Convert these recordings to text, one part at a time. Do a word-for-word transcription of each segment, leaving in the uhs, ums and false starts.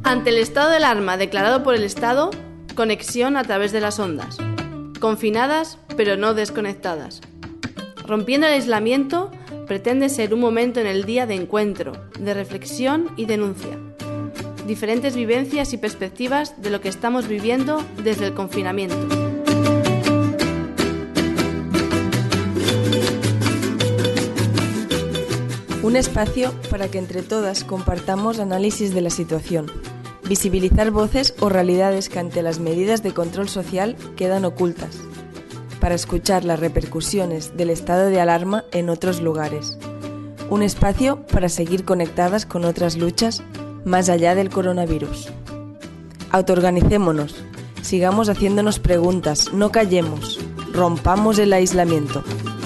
Ante el estado de alarma declarado por el Estado, conexión a través de las ondas. Confinadas, pero no desconectadas. Rompiendo el aislamiento, pretende ser un momento en el día de encuentro, de reflexión y denuncia. Diferentes vivencias y perspectivas de lo que estamos viviendo desde el confinamiento. Un espacio para que entre todas compartamos análisis de la situación, visibilizar voces o realidades que ante las medidas de control social quedan ocultas, para escuchar las repercusiones del estado de alarma en otros lugares. Un espacio para seguir conectadas con otras luchas más allá del coronavirus. Autoorganicémonos, sigamos haciéndonos preguntas, no callemos, rompamos el aislamiento.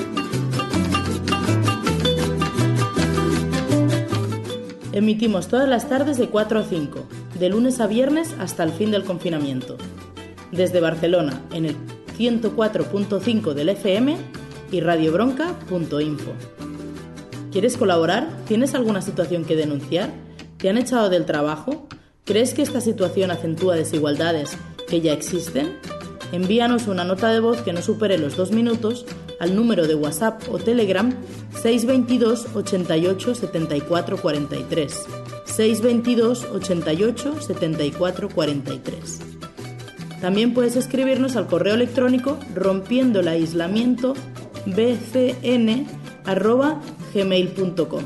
Emitimos todas las tardes de cuatro a cinco, de lunes a viernes hasta el fin del confinamiento. Desde Barcelona, en el ciento cuatro punto cinco del F M y radiobronca punto info. ¿Quieres colaborar? ¿Tienes alguna situación que denunciar? ¿Te han echado del trabajo? ¿Crees que esta situación acentúa desigualdades que ya existen? Envíanos una nota de voz que no supere los dos minutos al número de WhatsApp o Telegram seis veintidós ochenta y ocho setenta y cuatro cuarenta y tres, seis veintidós ochenta y ocho setenta y cuatro cuarenta y tres. También puedes escribirnos al correo electrónico rompiendo el aislamiento b c n arroba gmail punto com.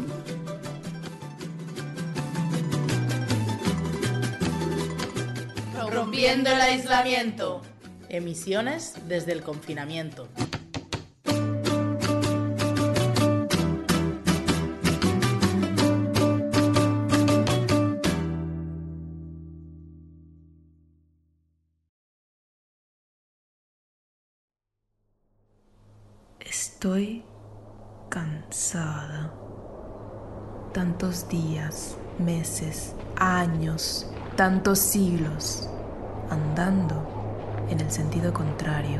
Rompiendo el aislamiento. Emisiones desde el confinamiento. Estoy cansada. Tantos días, meses, años, tantos siglos, andando en el sentido contrario.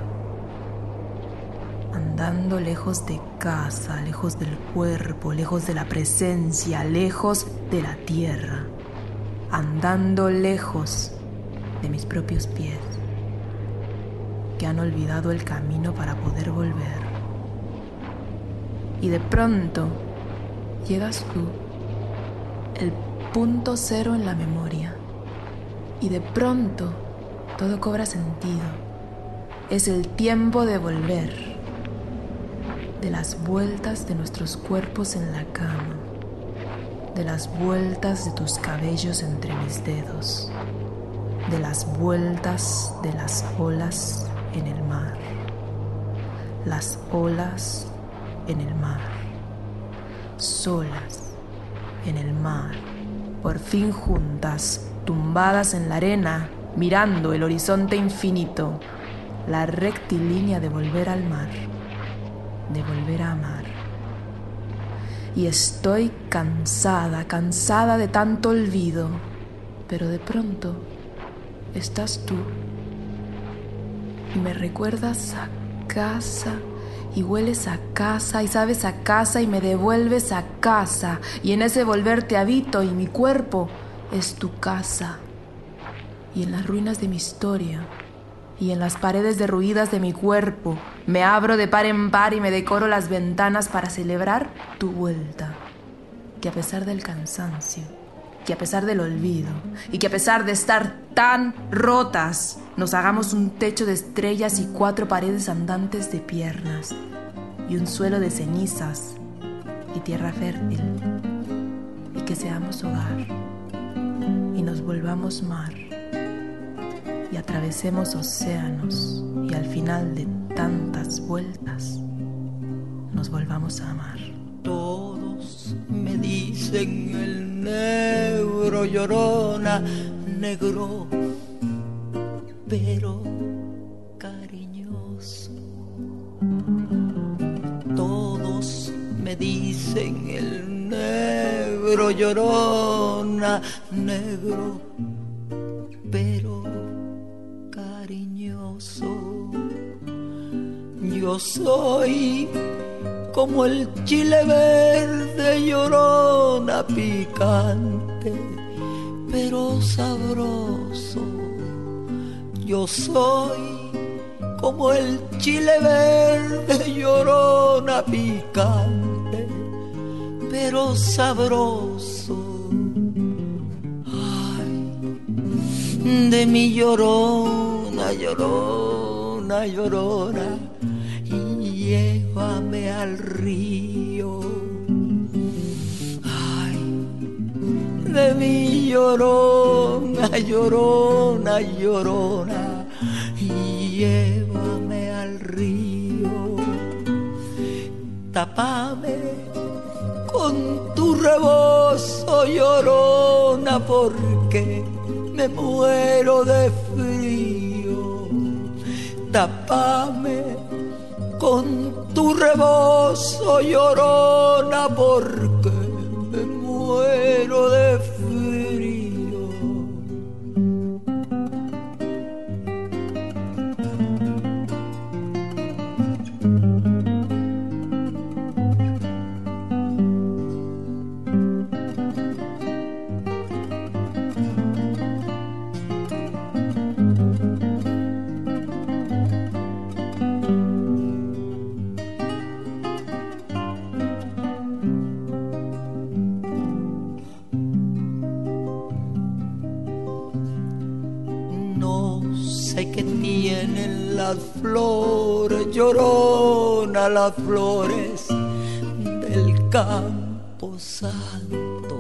Andando lejos de casa, lejos del cuerpo, lejos de la presencia, lejos de la tierra. Andando lejos de mis propios pies, que han olvidado el camino para poder volver. Y de pronto llegas tú, el punto cero en la memoria. Y de pronto todo cobra sentido. Es el tiempo de volver, de las vueltas de nuestros cuerpos en la cama, de las vueltas de tus cabellos entre mis dedos, de las vueltas de las olas en el mar, las olas en el mar, solas en el mar, por fin juntas, tumbadas en la arena, mirando el horizonte infinito, la rectilínea de volver al mar, de volver a amar. Y estoy cansada, cansada de tanto olvido, pero de pronto estás tú y me recuerdas a casa. Y hueles a casa y sabes a casa y me devuelves a casa. Y en ese volver te habito y mi cuerpo es tu casa. Y en las ruinas de mi historia y en las paredes derruidas de mi cuerpo me abro de par en par y me decoro las ventanas para celebrar tu vuelta. Que a pesar del cansancio, que a pesar del olvido y que a pesar de estar tan rotas, nos hagamos un techo de estrellas y cuatro paredes andantes de piernas y un suelo de cenizas y tierra fértil, y que seamos hogar y nos volvamos mar y atravesemos océanos y al final de tantas vueltas nos volvamos a amar. Todos me dicen el negro llorona, negro pero cariñoso. Todos me dicen el negro llorona, negro pero cariñoso. Yo soy como el chile verde llorona picante, pero sabroso. Yo soy como el chile verde, llorona, picante, pero sabroso. Ay, de mi llorona, llorona, llorona, y llévame al río. Ay, de mi llorona, llorona, llorona, y llévame al río. Tápame con tu rebozo, llorona, porque me muero de frío. Tápame con tu rebozo, llorona, porque me muero de frío. Las flores, llorona, las flores del campo santo.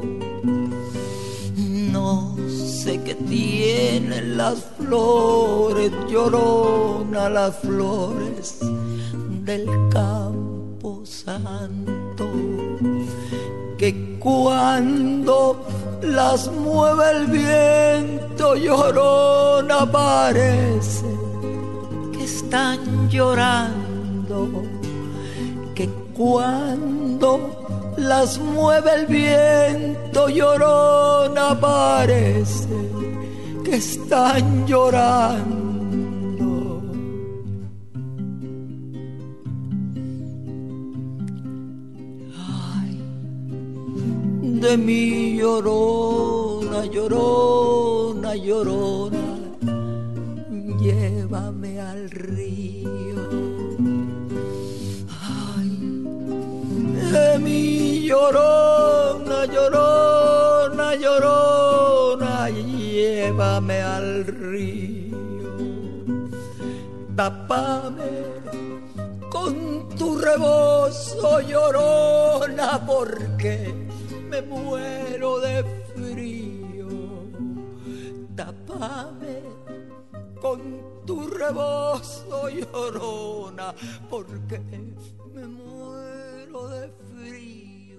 No sé qué tienen las flores, llorona, las flores del campo santo, que cuando las mueve el viento, llorona, parece están llorando, que cuando las mueve el viento, llorona, parece que están llorando. Ay, de mi llorona, llorona, llorona, llévame al río. Ay, de mi llorona, llorona, llorona, llévame al río. Tápame con tu rebozo, llorona, porque me muero de frío. Tápame con tu rebozo, llorona, porque me muero de frío.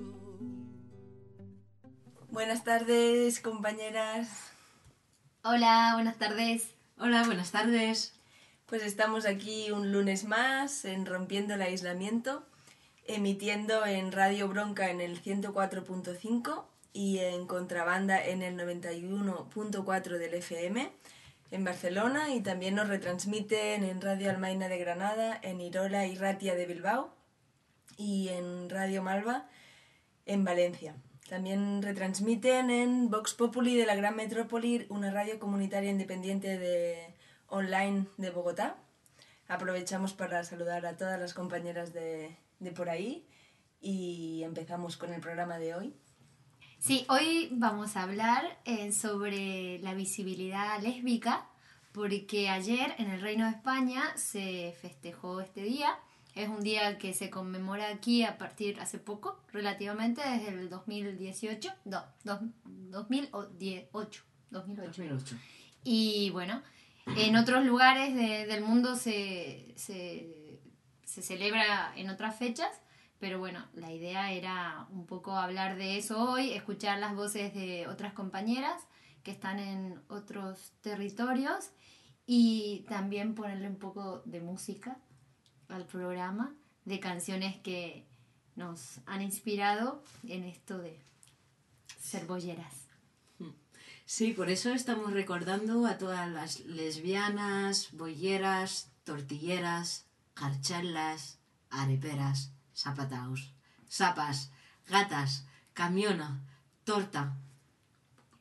Buenas tardes, compañeras. Hola, buenas tardes. Hola, buenas tardes. Pues estamos aquí un lunes más en Rompiendo el Aislamiento, emitiendo en Radio Bronca en el ciento cuatro punto cinco y en Contrabanda en el noventa y uno punto cuatro del F M en Barcelona, y también nos retransmiten en Radio Almaina de Granada, en Irola y Ratia de Bilbao y en Radio Malva en Valencia. También retransmiten en Vox Populi de la Gran Metrópoli, una radio comunitaria independiente de online de Bogotá. Aprovechamos para saludar a todas las compañeras de, de por ahí y empezamos con el programa de hoy. Sí, hoy vamos a hablar eh, sobre la visibilidad lésbica, porque ayer en el Reino de España se festejó este día. Es un día que se conmemora aquí a partir hace poco, relativamente, desde el dos mil dieciocho, no, dos, dos mil ocho, dos mil ocho. dos mil ocho. Y bueno, en otros lugares de, del mundo se, se, se celebra en otras fechas, pero bueno, la idea era un poco hablar de eso hoy, escuchar las voces de otras compañeras que están en otros territorios y también ponerle un poco de música al programa, de canciones que nos han inspirado en esto de ser bolleras. Sí, por eso estamos recordando a todas las lesbianas, bolleras, tortilleras, jarchalas, areperas, zapataos, zapas, gatas, camiona, torta.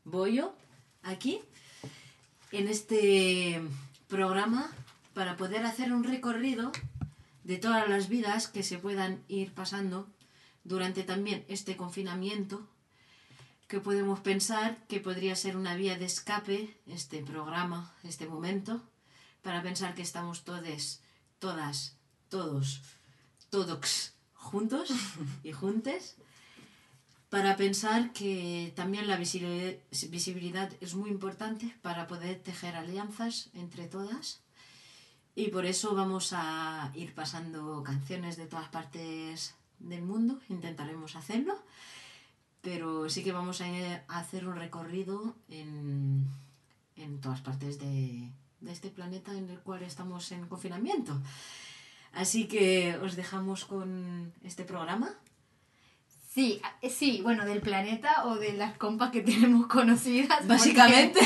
Bollo aquí en este programa para poder hacer un recorrido de todas las vidas que se puedan ir pasando durante también este confinamiento, que podemos pensar que podría ser una vía de escape este programa, este momento, para pensar que estamos todes, todas, todos, todos juntos y juntes, para pensar que también la visibilidad, visibilidad es muy importante para poder tejer alianzas entre todas. Y por eso vamos a ir pasando canciones de todas partes del mundo, intentaremos hacerlo, pero sí que vamos a hacer un recorrido en, en todas partes de, de este planeta en el cual estamos en confinamiento. Así que os dejamos con este programa. Sí, sí, bueno, del planeta o de las compas que tenemos conocidas. Básicamente.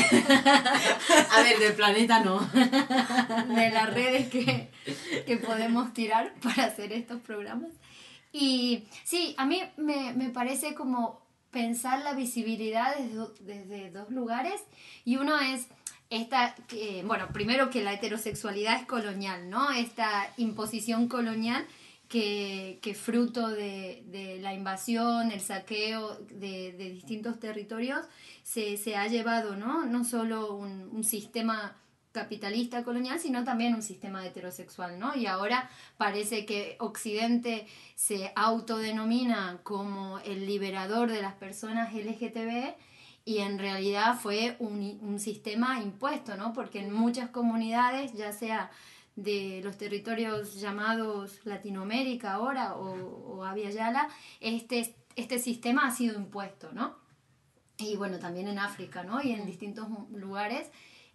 A ver, del planeta no. De las redes que, que podemos tirar para hacer estos programas. Y sí, a mí me, me parece como pensar la visibilidad desde, desde dos lugares. Y uno es esta, eh, bueno, primero que la heterosexualidad es colonial, ¿no? Esta imposición colonial que, que fruto de, de la invasión, el saqueo de, de distintos territorios, se, se ha llevado, ¿no? No solo un, un sistema capitalista colonial, sino también un sistema heterosexual, ¿no? Y ahora parece que Occidente se autodenomina como el liberador de las personas L G T B y en realidad fue un, un sistema impuesto, ¿no? Porque en muchas comunidades, ya sea de los territorios llamados Latinoamérica ahora o, o Abya Yala, este, este sistema ha sido impuesto, ¿no? Y bueno, también en África, ¿no? Y en distintos lugares,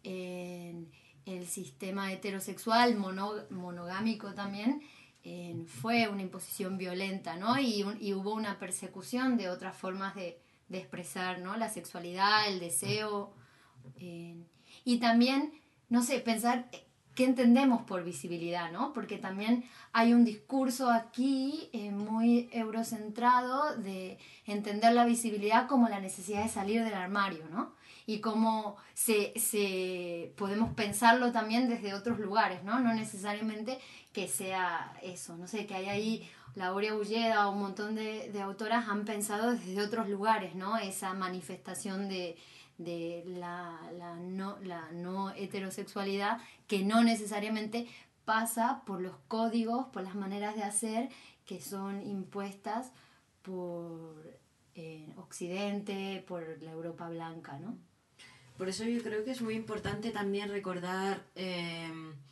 en el sistema heterosexual, mono, monogámico también, eh, fue una imposición violenta, ¿no? Y, y hubo una persecución de otras formas de, de expresar, ¿no? La sexualidad, el deseo. Eh, y también, no sé, pensar qué entendemos por visibilidad, ¿no? Porque también hay un discurso aquí eh, muy eurocentrado de entender la visibilidad como la necesidad de salir del armario, ¿no? Y cómo se, se, podemos pensarlo también desde otros lugares, ¿no? No necesariamente que sea eso, no sé, que hay ahí Laurea Ulleda o un montón de, de autoras han pensado desde otros lugares, ¿no? Esa manifestación de, de la, la, no, la no heterosexualidad que no necesariamente pasa por los códigos, por las maneras de hacer que son impuestas por eh, Occidente, por la Europa blanca, ¿no? Por eso yo creo que es muy importante también recordar eh,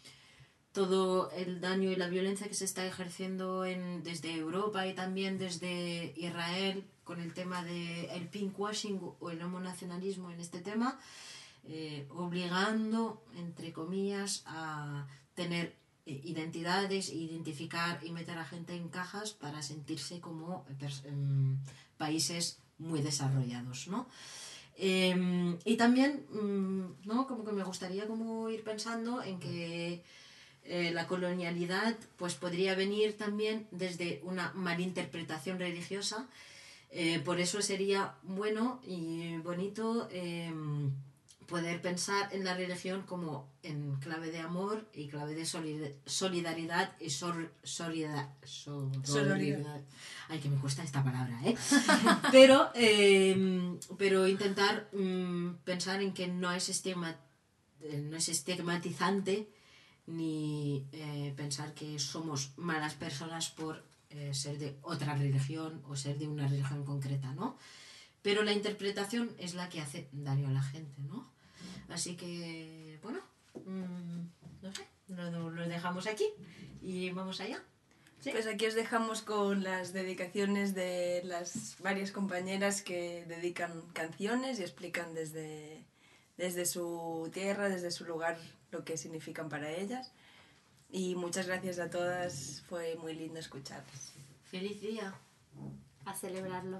todo el daño y la violencia que se está ejerciendo en, desde Europa y también desde Israel con el tema del pinkwashing o el homonacionalismo en este tema, eh, obligando, entre comillas, a tener eh, identidades, identificar y meter a gente en cajas para sentirse como eh, países muy desarrollados, ¿no? Eh, y también, mm, ¿no? Como que me gustaría como ir pensando en que eh, la colonialidad pues podría venir también desde una malinterpretación religiosa. Eh, por eso sería bueno y bonito eh, poder pensar en la religión como en clave de amor y clave de solid- solidaridad y sor- solida- sororidad. Ay, que me cuesta esta palabra, ¿eh? pero, eh, pero intentar mm, pensar en que no es, estigma, eh, no es estigmatizante ni eh, pensar que somos malas personas por eh, ser de otra religión o ser de una religión concreta, ¿no? Pero la interpretación es la que hace daño a la gente, ¿no? Así que, bueno, mmm, no sé, lo, lo dejamos aquí y vamos allá. ¿Sí? Pues aquí os dejamos con las dedicaciones de las varias compañeras que dedican canciones y explican desde, desde su tierra, desde su lugar, lo que significan para ellas. Y muchas gracias a todas, fue muy lindo escucharlas. ¡Feliz día! A celebrarlo.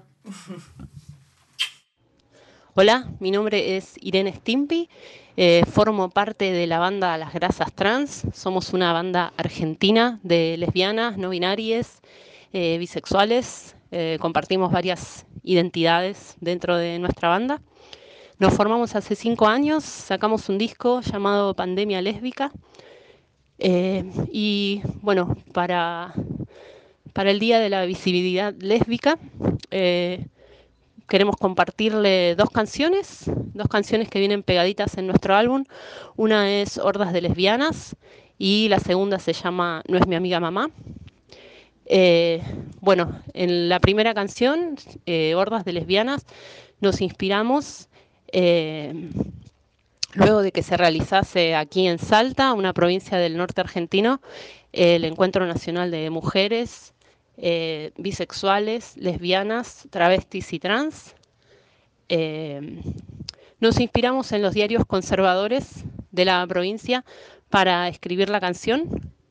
Hola, mi nombre es Irene Stimpy, eh, formo parte de la banda Las Grasas Trans. Somos una banda argentina de lesbianas, no binarias, eh, bisexuales. Eh, compartimos varias identidades dentro de nuestra banda. nos formamos hace cinco años, sacamos un disco llamado Pandemia Lésbica. Eh, y bueno, para, para el Día de la Visibilidad Lésbica eh, queremos compartirle dos canciones, dos canciones que vienen pegaditas en nuestro álbum. Una es Hordas de Lesbianas y la segunda se llama No es mi amiga mamá. Eh, bueno, en la primera canción, eh, Hordas de Lesbianas, nos inspiramos eh, luego de que se realizase aquí en Salta, una provincia del norte argentino, el Encuentro Nacional de Mujeres eh, bisexuales, lesbianas, travestis y trans. Eh, nos inspiramos en los diarios conservadores de la provincia para escribir la canción.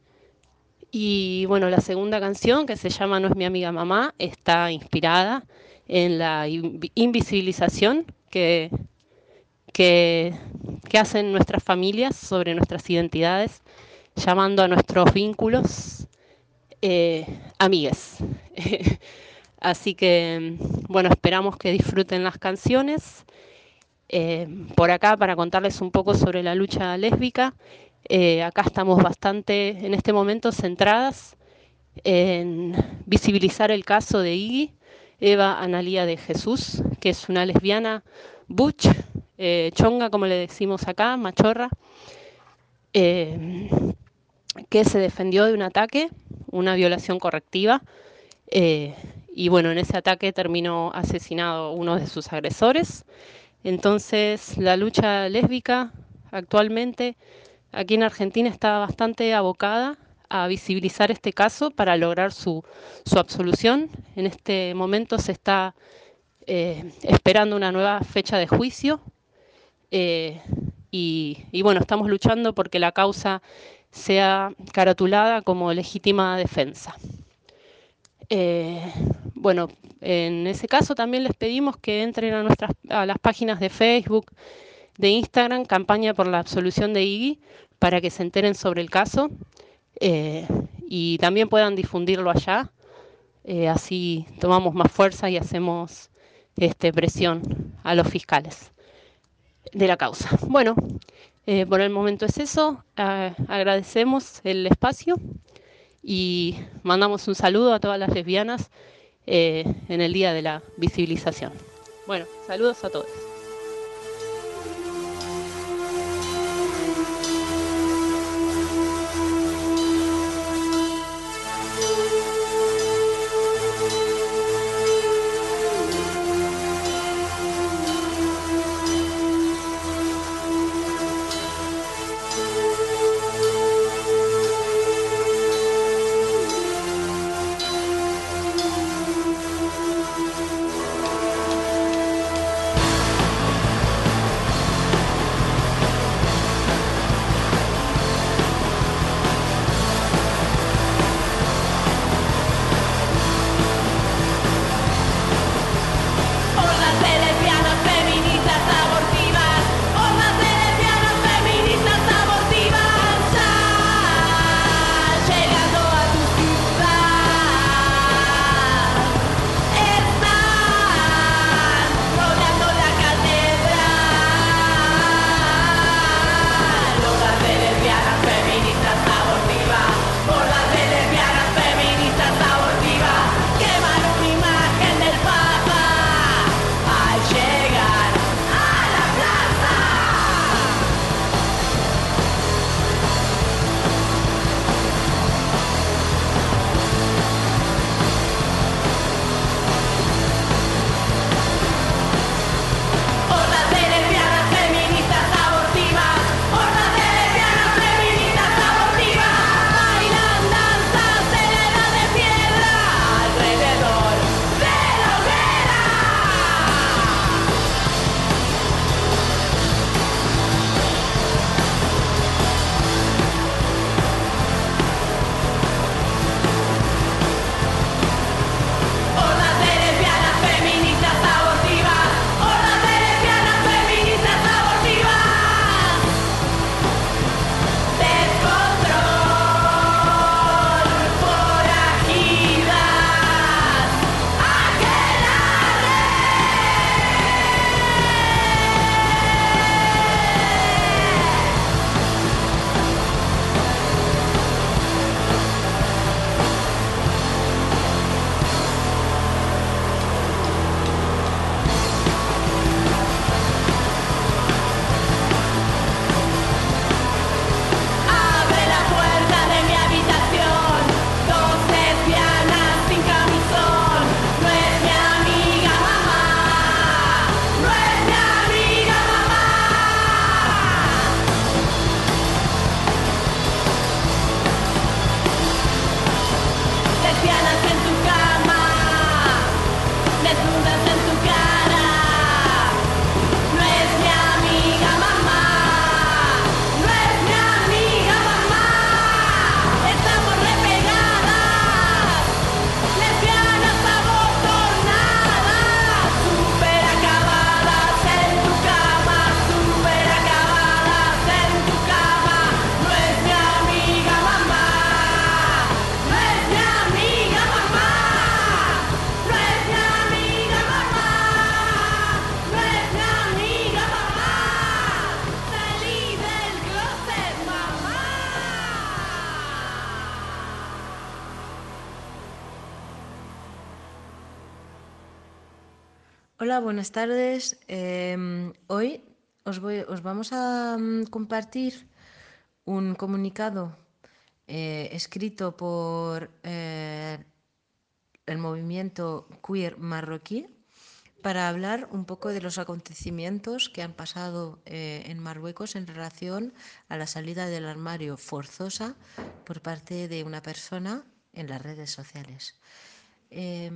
Y bueno, la segunda canción, que se llama No es mi amiga mamá, está inspirada en la invisibilización que, que, que hacen nuestras familias sobre nuestras identidades, llamando a nuestros vínculos eh, amigues. Así que, bueno, esperamos que disfruten las canciones. Eh, por acá, para contarles un poco sobre la lucha lésbica, eh, acá estamos bastante, en este momento, centradas en visibilizar el caso de Iggy, Eva Analía de Jesús, que es una lesbiana butch, eh, chonga, como le decimos acá, machorra, eh, que se defendió de un ataque, una violación correctiva, eh, y bueno, en ese ataque terminó asesinado uno de sus agresores. Entonces, la lucha lésbica actualmente aquí en Argentina está bastante abocada a visibilizar este caso para lograr su, su absolución. En este momento se está eh, esperando una nueva fecha de juicio eh, y, y bueno, estamos luchando porque la causa sea caratulada como legítima defensa. Eh, bueno, en ese caso también les pedimos que entren a, nuestras, a las páginas de Facebook, de Instagram, Campaña por la Absolución de Iggy, para que se enteren sobre el caso eh, y también puedan difundirlo allá. Eh, así tomamos más fuerza y hacemos este, presión a los fiscales de la causa. Bueno, eh, por el momento es eso. Eh, agradecemos el espacio y mandamos un saludo a todas las lesbianas eh, en el Día de la Visibilización. Bueno, saludos a todos. Hola, buenas tardes. Eh, hoy os, voy, os vamos a um, compartir un comunicado eh, escrito por eh, el movimiento queer marroquí para hablar un poco de los acontecimientos que han pasado eh, en Marruecos en relación a la salida del armario forzosa por parte de una persona en las redes sociales. Eh,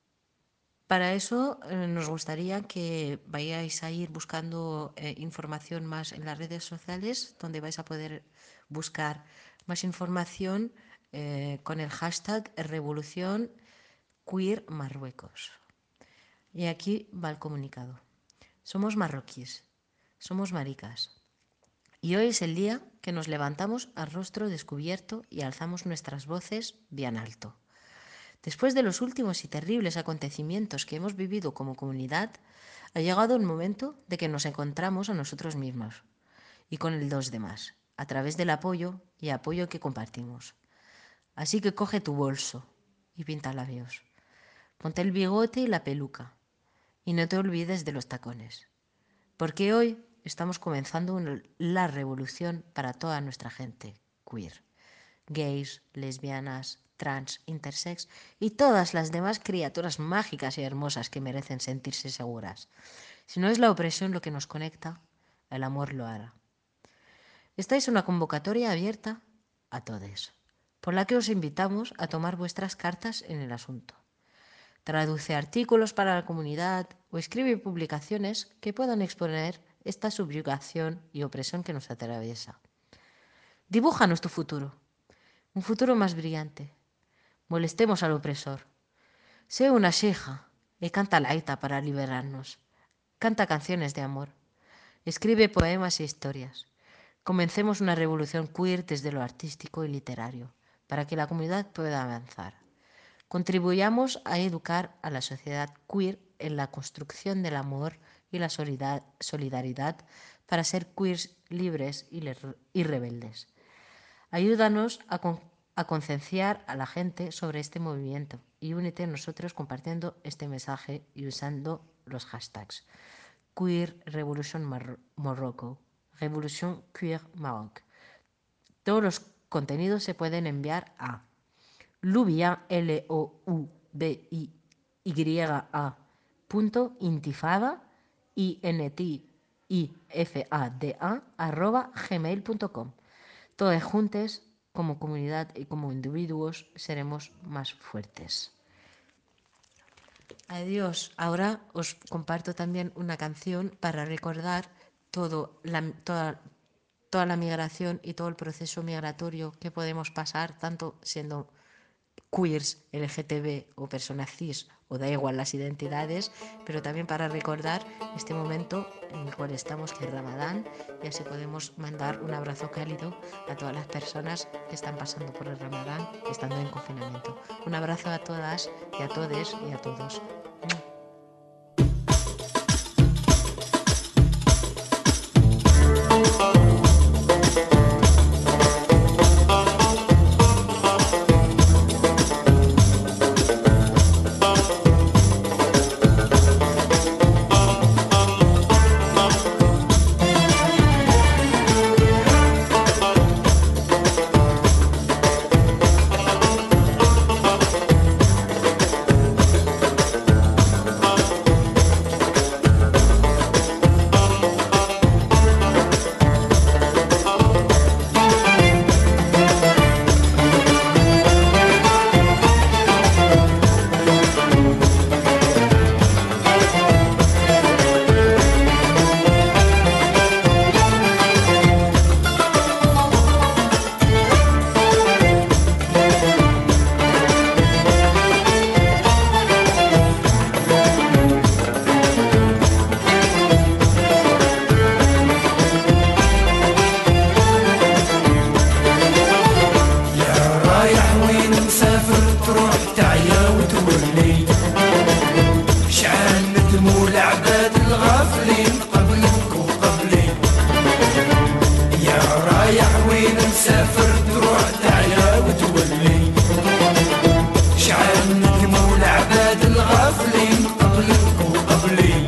Para eso eh, nos gustaría que vayáis a ir buscando eh, información más en las redes sociales, donde vais a poder buscar más información eh, con el hashtag Revolución Queer Marruecos. Y aquí va el comunicado. Somos marroquíes, somos maricas. Y hoy es el día que nos levantamos a rostro descubierto y alzamos nuestras voces bien alto. Después de los últimos y terribles acontecimientos que hemos vivido como comunidad, ha llegado el momento de que nos encontramos a nosotros mismos y con el dos demás, a través del apoyo y apoyo que compartimos. Así que coge tu bolso y pinta labios. Ponte el bigote y la peluca y no te olvides de los tacones, porque hoy estamos comenzando una, la revolución para toda nuestra gente queer, gays, lesbianas, trans, intersex y todas las demás criaturas mágicas y hermosas que merecen sentirse seguras. Si no es la opresión lo que nos conecta, el amor lo hará. Esta es una convocatoria abierta a todos, por la que os invitamos a tomar vuestras cartas en el asunto. Traduce artículos para la comunidad o escribe publicaciones que puedan exponer esta subyugación y opresión que nos atraviesa. Dibújanos tu futuro, un futuro más brillante. Molestemos al opresor. Sé una sheja y canta la gaita para liberarnos. Canta canciones de amor. Escribe poemas e historias. Comencemos una revolución queer desde lo artístico y literario, para que la comunidad pueda avanzar. Contribuyamos a educar a la sociedad queer en la construcción del amor y la solidaridad para ser queers libres y rebeldes. Ayúdanos a con a concienciar a la gente sobre este movimiento y únete a nosotros compartiendo este mensaje y usando los hashtags Queer Revolution Mar- Morocco, Revolution Queer Maroc. Todos los contenidos se pueden enviar a lubia, L O U B I Y A, punto intifada, I N T I F A D A, arroba gmail punto com. Todos juntos, como comunidad y como individuos, seremos más fuertes. Adiós. Ahora os comparto también una canción para recordar todo la, toda, toda la migración y todo el proceso migratorio que podemos pasar, tanto siendo queers, L G T B o personas cis, o da igual las identidades, pero también para recordar este momento en el cual estamos, que es Ramadán, y así podemos mandar un abrazo cálido a todas las personas que están pasando por el Ramadán, estando en confinamiento. Un abrazo a todas y a todes y a todos. الغافلين قبلك وقبلي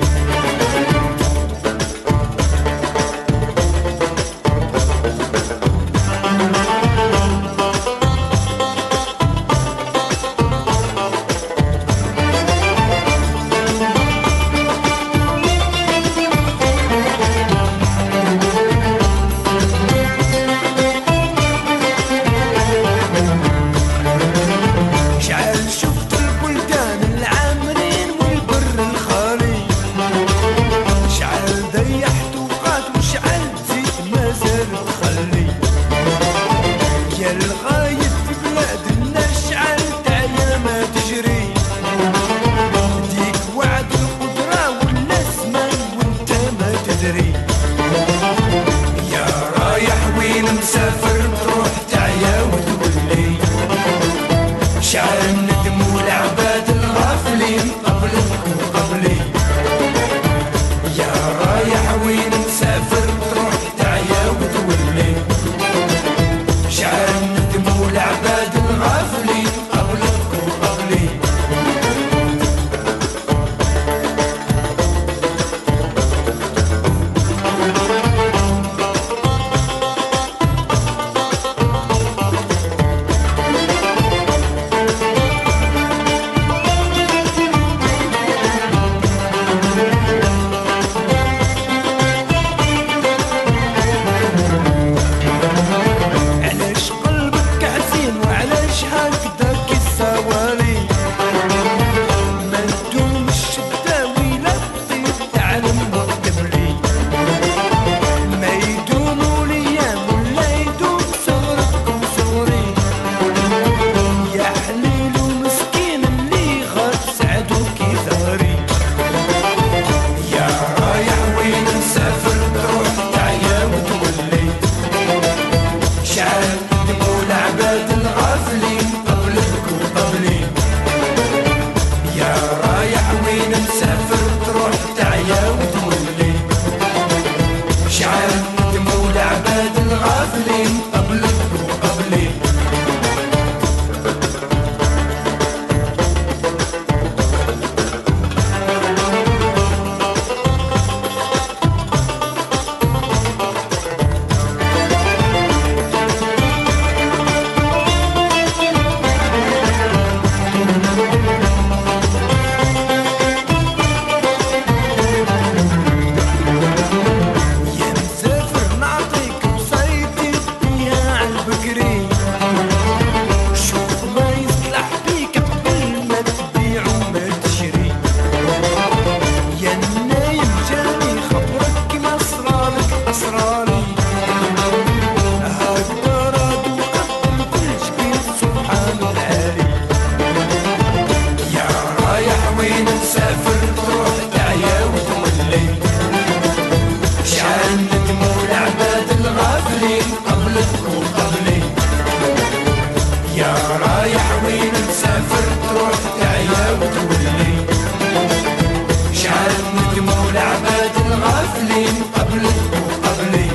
ندموا العباد الغافلين قبلك وقبلي.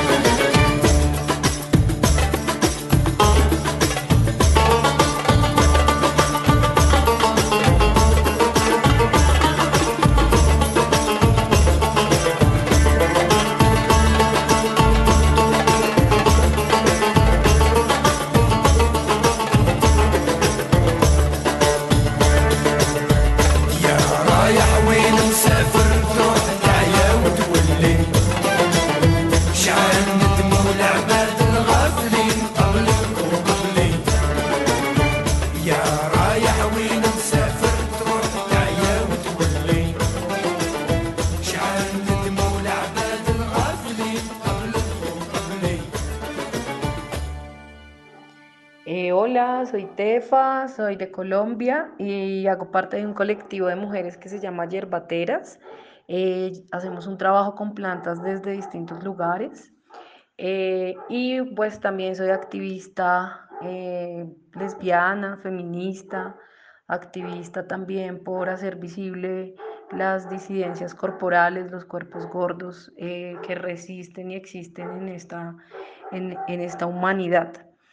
Hola, soy Tefa, soy de Colombia y hago parte de un colectivo de mujeres que se llama Yerbateras. Eh, hacemos un trabajo con plantas desde distintos lugares eh, y pues también soy activista eh, lesbiana, feminista, activista también por hacer visible las disidencias corporales, los cuerpos gordos eh, que resisten y existen en esta, en, en esta humanidad.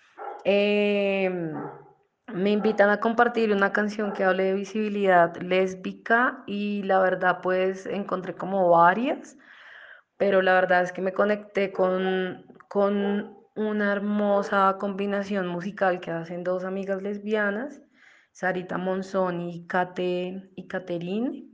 Eh, me invitan a compartir una canción que hable de visibilidad lésbica y la verdad pues encontré como varias, pero la verdad es que me conecté con, con una hermosa combinación musical que hacen dos amigas lesbianas, Sarita Monzón y Kate y Caterine.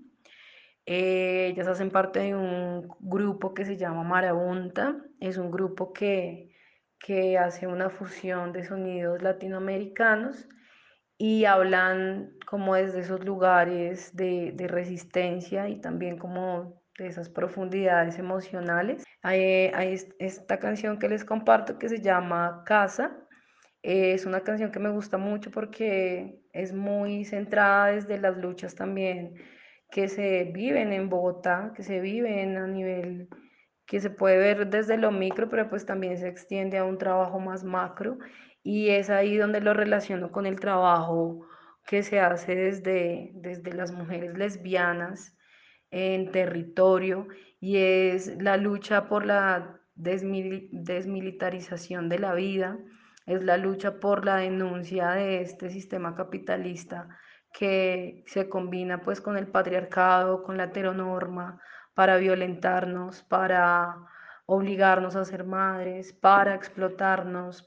Eh, ellas hacen parte de un grupo que se llama Marabunta, es un grupo que que hace una fusión de sonidos latinoamericanos y hablan como desde esos lugares de, de resistencia y también como de esas profundidades emocionales. Hay, hay esta canción que les comparto que se llama Casa. Eh, es una canción que me gusta mucho porque es muy centrada desde las luchas también que se viven en Bogotá, que se viven a nivel que se puede ver desde lo micro, pero pues también se extiende a un trabajo más macro y es ahí donde lo relaciono con el trabajo que se hace desde, desde las mujeres lesbianas en territorio y es la lucha por la desmil desmilitarización de la vida, es la lucha por la denuncia de este sistema capitalista que se combina pues con el patriarcado, con la heteronorma, para violentarnos, para obligarnos a ser madres, para explotarnos.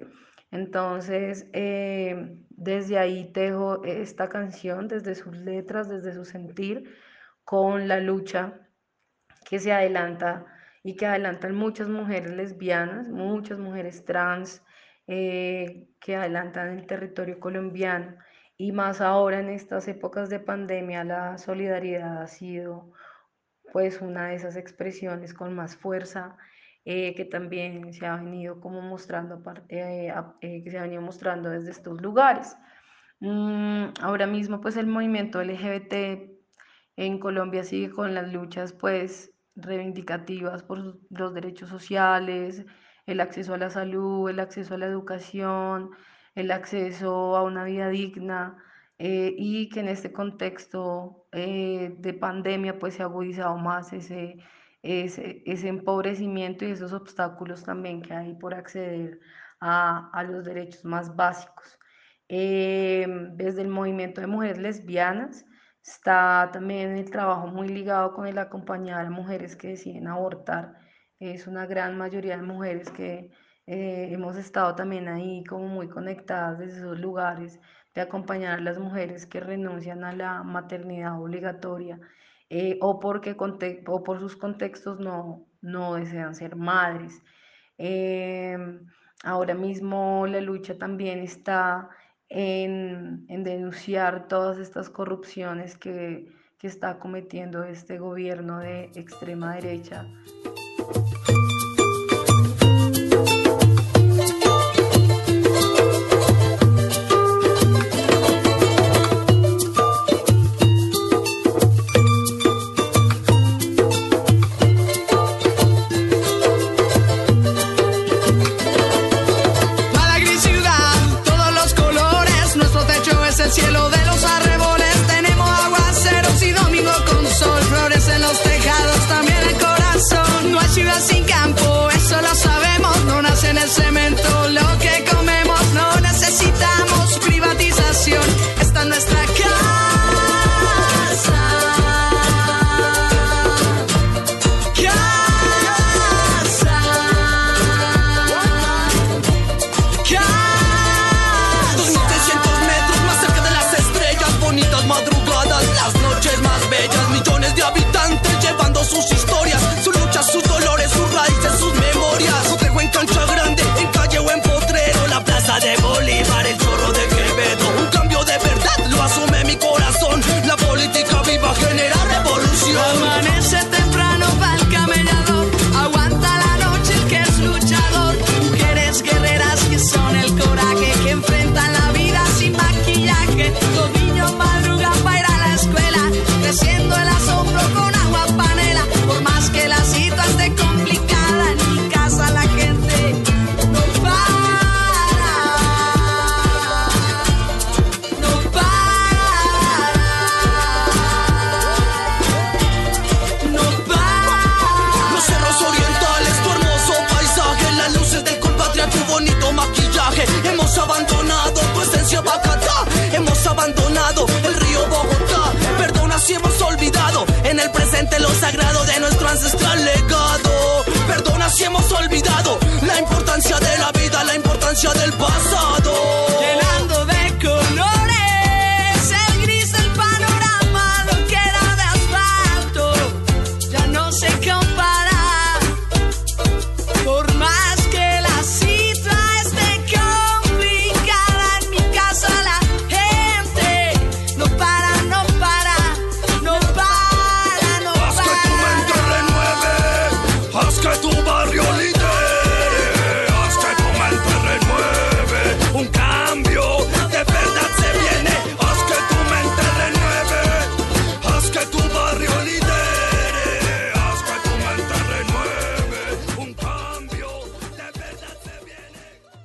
Entonces, eh, desde ahí tejo esta canción, desde sus letras, desde su sentir, con la lucha que se adelanta y que adelantan muchas mujeres lesbianas, muchas mujeres trans, eh, que adelantan el territorio colombiano. Y más ahora en estas épocas de pandemia, la solidaridad ha sido pues una de esas expresiones con más fuerza eh, que también se ha venido como mostrando, eh, eh, que se ha venido mostrando desde estos lugares. Mm, ahora mismo pues el movimiento L G B T en Colombia sigue con las luchas pues reivindicativas por los derechos sociales, el acceso a la salud, el acceso a la educación, el acceso a una vida digna. Eh, y que en este contexto eh, de pandemia pues se ha agudizado más ese, ese, ese empobrecimiento y esos obstáculos también que hay por acceder a, a los derechos más básicos. Eh, desde el movimiento de mujeres lesbianas está también el trabajo muy ligado con el acompañar a mujeres que deciden abortar. Es una gran mayoría de mujeres que eh, hemos estado también ahí como muy conectadas desde esos lugares de acompañar a las mujeres que renuncian a la maternidad obligatoria eh, o, porque o por sus contextos no, no desean ser madres. Eh, ahora mismo la lucha también está en, en denunciar todas estas corrupciones que, que está cometiendo este gobierno de extrema derecha. El cielo de los arreboles, tenemos aguaceros y domingo con sol, flores en amanece temprano pa'l camellador, aguanta la noche el que es luchador. Mujeres guerreras que son el coraje, que enfrentan la vida sin maquillaje. Los niños madrugan para ir a la escuela, creciendo el asombro con agua panela. Por más que la cita esté complicada, en mi casa la gente no para, no para, no para. Los cerros orientales, tu hermoso paisaje, las luces del Colpatria, tu bonito maquillaje. Hemos abandonado tu esencia bacata, hemos abandonado el río Bogotá. Perdona si hemos olvidado en el presente lo sagrado de nuestro ancestral legado. Perdona si hemos olvidado la importancia de la vida, la importancia del pasado. Llenando de colores el gris del panorama, no queda de asfalto, ya no se compara. Por más que la cita esté complicada, en mi casa la gente no para, no para, no para, no Haz que tu mente renueve, haz que tu barrio lidere, haz que tu mente renueve, un cambio de verdad se viene. Haz que tu mente renueve, haz que tu barrio lidere, haz que tu mente renueve, un cambio de verdad se viene.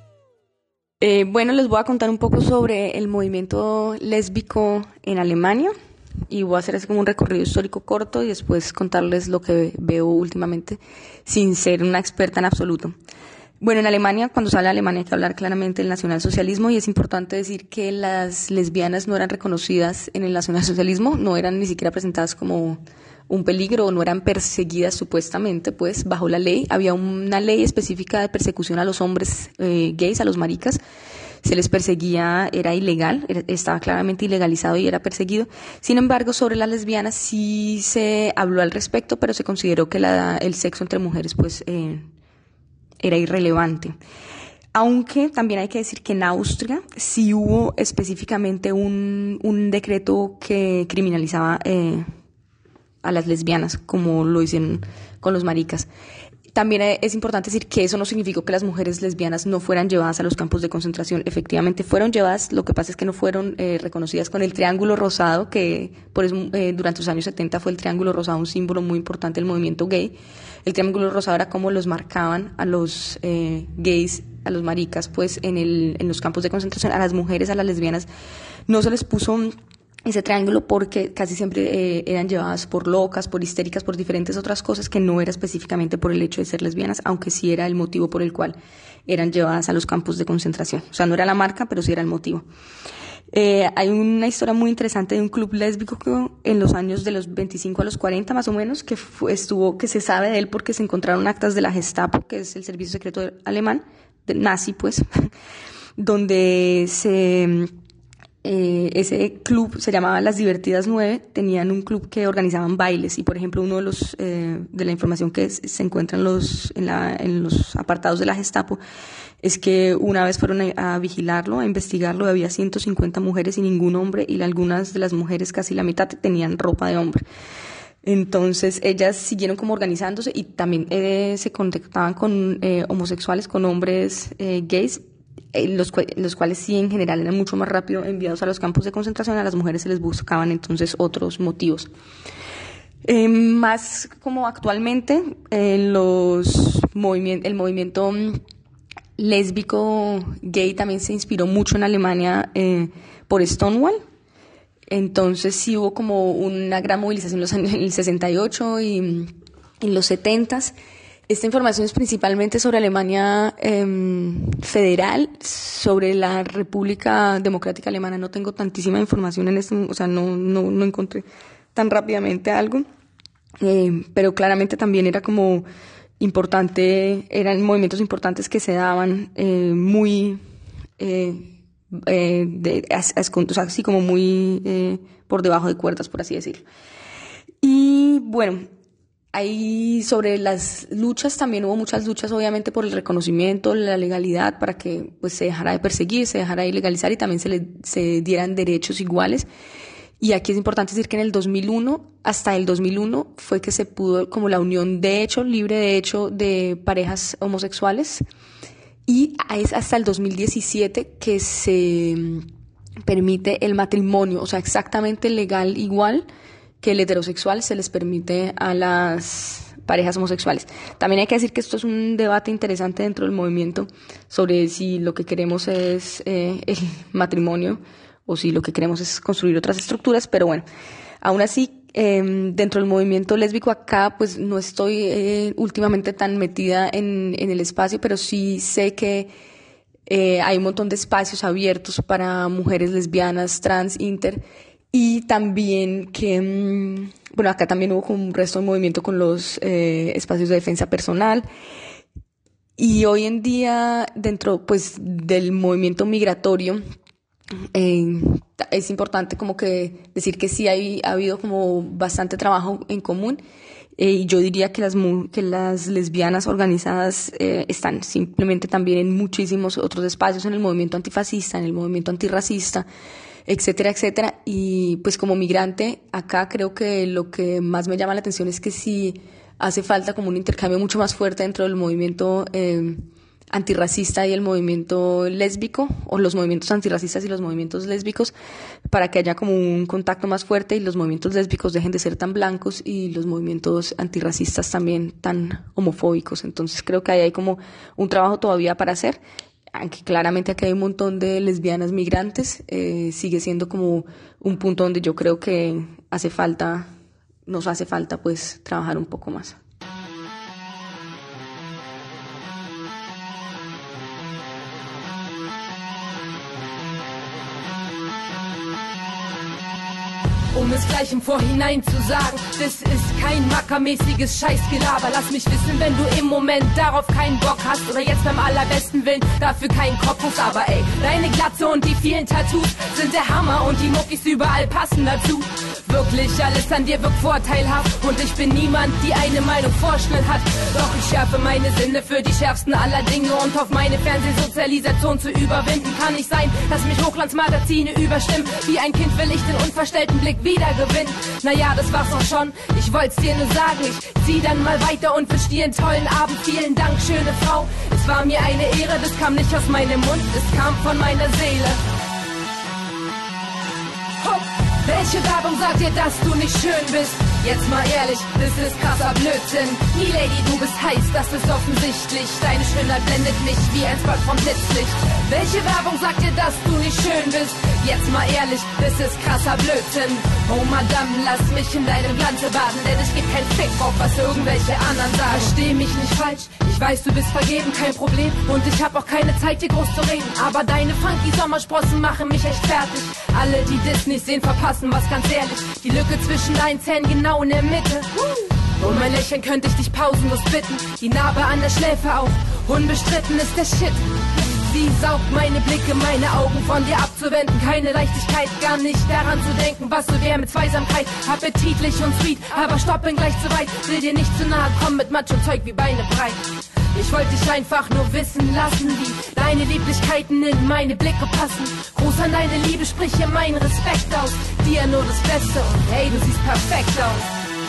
Eh, bueno, les voy a contar un poco sobre el movimiento lésbico en Alemania y voy a hacer así como un recorrido histórico corto y después contarles lo que veo últimamente sin ser una experta en absoluto. Bueno, en Alemania, cuando se habla de Alemania hay que hablar claramente del nacionalsocialismo y es importante decir que las lesbianas no eran reconocidas en el nacionalsocialismo, no eran ni siquiera presentadas como un peligro, no eran perseguidas supuestamente, pues bajo la ley. Había una ley específica de persecución a los hombres eh, gays, a los maricas. Se les perseguía, era ilegal, era, estaba claramente ilegalizado y era perseguido. Sin embargo, sobre las lesbianas sí se habló al respecto, pero se consideró que la, el sexo entre mujeres pues eh, era irrelevante. Aunque también hay que decir que en Austria sí hubo específicamente un, un decreto que criminalizaba eh, a las lesbianas, como lo hicieron con los maricas. También es importante decir que eso no significó que las mujeres lesbianas no fueran llevadas a los campos de concentración. Efectivamente fueron llevadas, lo que pasa es que no fueron eh, reconocidas con el triángulo rosado, que por eso eh, durante los años setenta fue el triángulo rosado un símbolo muy importante del movimiento gay. El triángulo rosado era como los marcaban a los eh, gays, a los maricas, pues en, el, en los campos de concentración. A las mujeres, a las lesbianas, no se les puso ese triángulo porque casi siempre eh, eran llevadas por locas, por histéricas, por diferentes otras cosas que no era específicamente por el hecho de ser lesbianas, aunque sí era el motivo por el cual eran llevadas a los campos de concentración. O sea, no era la marca, pero sí era el motivo. Eh, hay una historia muy interesante de un club lésbico que en los años de los veinticinco a los cuarenta más o menos, que fue, estuvo, que se sabe de él porque se encontraron actas de la Gestapo, que es el servicio secreto alemán, de, nazi pues, donde se... Eh, ese club se llamaba Las Divertidas Nueve, tenían un club que organizaban bailes y por ejemplo uno de los eh, de la información que es, se encuentra en los, en, la, en los apartados de la Gestapo es que una vez fueron a, a vigilarlo, a investigarlo, había ciento cincuenta mujeres y ningún hombre y algunas de las mujeres, casi la mitad, tenían ropa de hombre. Entonces ellas siguieron como organizándose y también eh, se contactaban con eh, homosexuales, con hombres eh, gays, Los, los cuales sí en general eran mucho más rápido enviados a los campos de concentración. A las mujeres se les buscaban entonces otros motivos. Eh, más como actualmente eh, los moviment- el movimiento lésbico gay también se inspiró mucho en Alemania eh, por Stonewall. Entonces sí hubo como una gran movilización en los años en el sesenta y ocho y en los setentas. Esta información es principalmente sobre Alemania eh, federal, sobre la República Democrática Alemana. No tengo tantísima información en esto, o sea, no, no, no encontré tan rápidamente algo, eh, pero claramente también era como importante, eran movimientos importantes que se daban eh, muy, eh, eh, de, as, as, o sea, así como muy eh, por debajo de cuerdas, por así decirlo. Y bueno, ahí sobre las luchas también hubo muchas luchas, obviamente por el reconocimiento, la legalidad, para que pues se dejara de perseguir, se dejara de ilegalizar y también se le se dieran derechos iguales. Y aquí es importante decir que en el dos mil uno, hasta el dos mil uno, fue que se pudo como la unión de hecho, libre de hecho, de parejas homosexuales. Y es hasta el dos mil diecisiete que se permite el matrimonio, o sea, exactamente legal igual que el heterosexual se les permite a las parejas homosexuales. También hay que decir que esto es un debate interesante dentro del movimiento sobre si lo que queremos es eh, el matrimonio o si lo que queremos es construir otras estructuras, pero bueno, aún así, eh, dentro del movimiento lésbico acá, pues no estoy eh, últimamente tan metida en, en el espacio, pero sí sé que eh, hay un montón de espacios abiertos para mujeres lesbianas, trans, inter, y también que, mmm, bueno, acá también hubo un resto de movimiento con los eh, espacios de defensa personal. Y hoy en día, dentro pues del movimiento migratorio, eh, es importante como que decir que sí hay, ha habido como bastante trabajo en común. Eh, y yo diría que las, que las lesbianas organizadas eh, están simplemente también en muchísimos otros espacios, en el movimiento antifascista, en el movimiento antirracista, etcétera, etcétera. Y pues como migrante, acá creo que lo que más me llama la atención es que sí hace falta como un intercambio mucho más fuerte dentro del movimiento eh, antirracista y el movimiento lésbico, o los movimientos antirracistas y los movimientos lésbicos, para que haya como un contacto más fuerte y los movimientos lésbicos dejen de ser tan blancos y los movimientos antirracistas también tan homofóbicos. Entonces creo que ahí hay como un trabajo todavía para hacer. Aunque claramente aquí hay un montón de lesbianas migrantes, eh, sigue siendo como un punto donde yo creo que hace falta, nos hace falta pues trabajar un poco más. Um es gleich im Vorhinein zu sagen, das ist kein mackermäßiges Scheißgelaber. Lass mich wissen, wenn du im Moment darauf keinen Bock hast oder jetzt beim allerbesten Willen dafür keinen Kopf hast. Aber ey, deine Glatze und die vielen Tattoos sind der Hammer und die Muckis überall passen dazu. Wirklich, alles an dir wirkt vorteilhaft und ich bin niemand, die eine Meinung vorschnell hat. Doch ich schärfe meine Sinne für die schärfsten aller Dinge und auf meine Fernsehsozialisation zu überwinden. Kann nicht sein, dass mich Hochglanzmagazine überstimmen. Wie ein Kind will ich den unverstellten Blick wieder gewinnen. Naja, das war's auch schon, ich wollt's dir nur sagen. Ich zieh dann mal weiter und wünsch dir einen tollen Abend. Vielen Dank, schöne Frau, es war mir eine Ehre. Das kam nicht aus meinem Mund, es kam von meiner Seele. Hopp. Welche Werbung sagt dir, dass du nicht schön bist? Jetzt mal ehrlich, das ist krasser Blödsinn. Die Lady, du bist heiß, das ist offensichtlich. Deine Schönheit blendet mich wie ein Spot vom Blitzlicht. Welche Werbung sagt dir, dass du nicht schön bist? Jetzt mal ehrlich, das ist krasser Blödsinn. Oh Madame, lass mich in deinem Glanze baden, denn ich geb kein Fick auf, was irgendwelche anderen sagen. Versteh mich nicht falsch, ich weiß, du bist vergeben, kein Problem. Und ich hab auch keine Zeit, dir groß zu reden. Aber deine funky Sommersprossen machen mich echt fertig. Alle, die Disney sehen, verpassen was ganz ehrlich. Die Lücke zwischen deinen Zähnen genau in der Mitte. Um ein Lächeln könnte ich dich pausenlos bitten. Die Narbe an der Schläfe auch, unbestritten ist der Shit. Sie saugt meine Blicke, meine Augen von dir abzuwenden. Keine Leichtigkeit, gar nicht daran zu denken, was so wäre mit Zweisamkeit. Appetitlich und sweet, aber stopp, bin gleich zu weit. Will dir nicht zu nahe kommen mit Macho-Zeug wie Beine breit. Ich wollte dich einfach nur wissen lassen, wie deine Lieblichkeiten in meine Blicke passen. Gruß an deine Liebe, sprich hier meinen Respekt aus. Dir nur das Beste und hey, du siehst perfekt aus.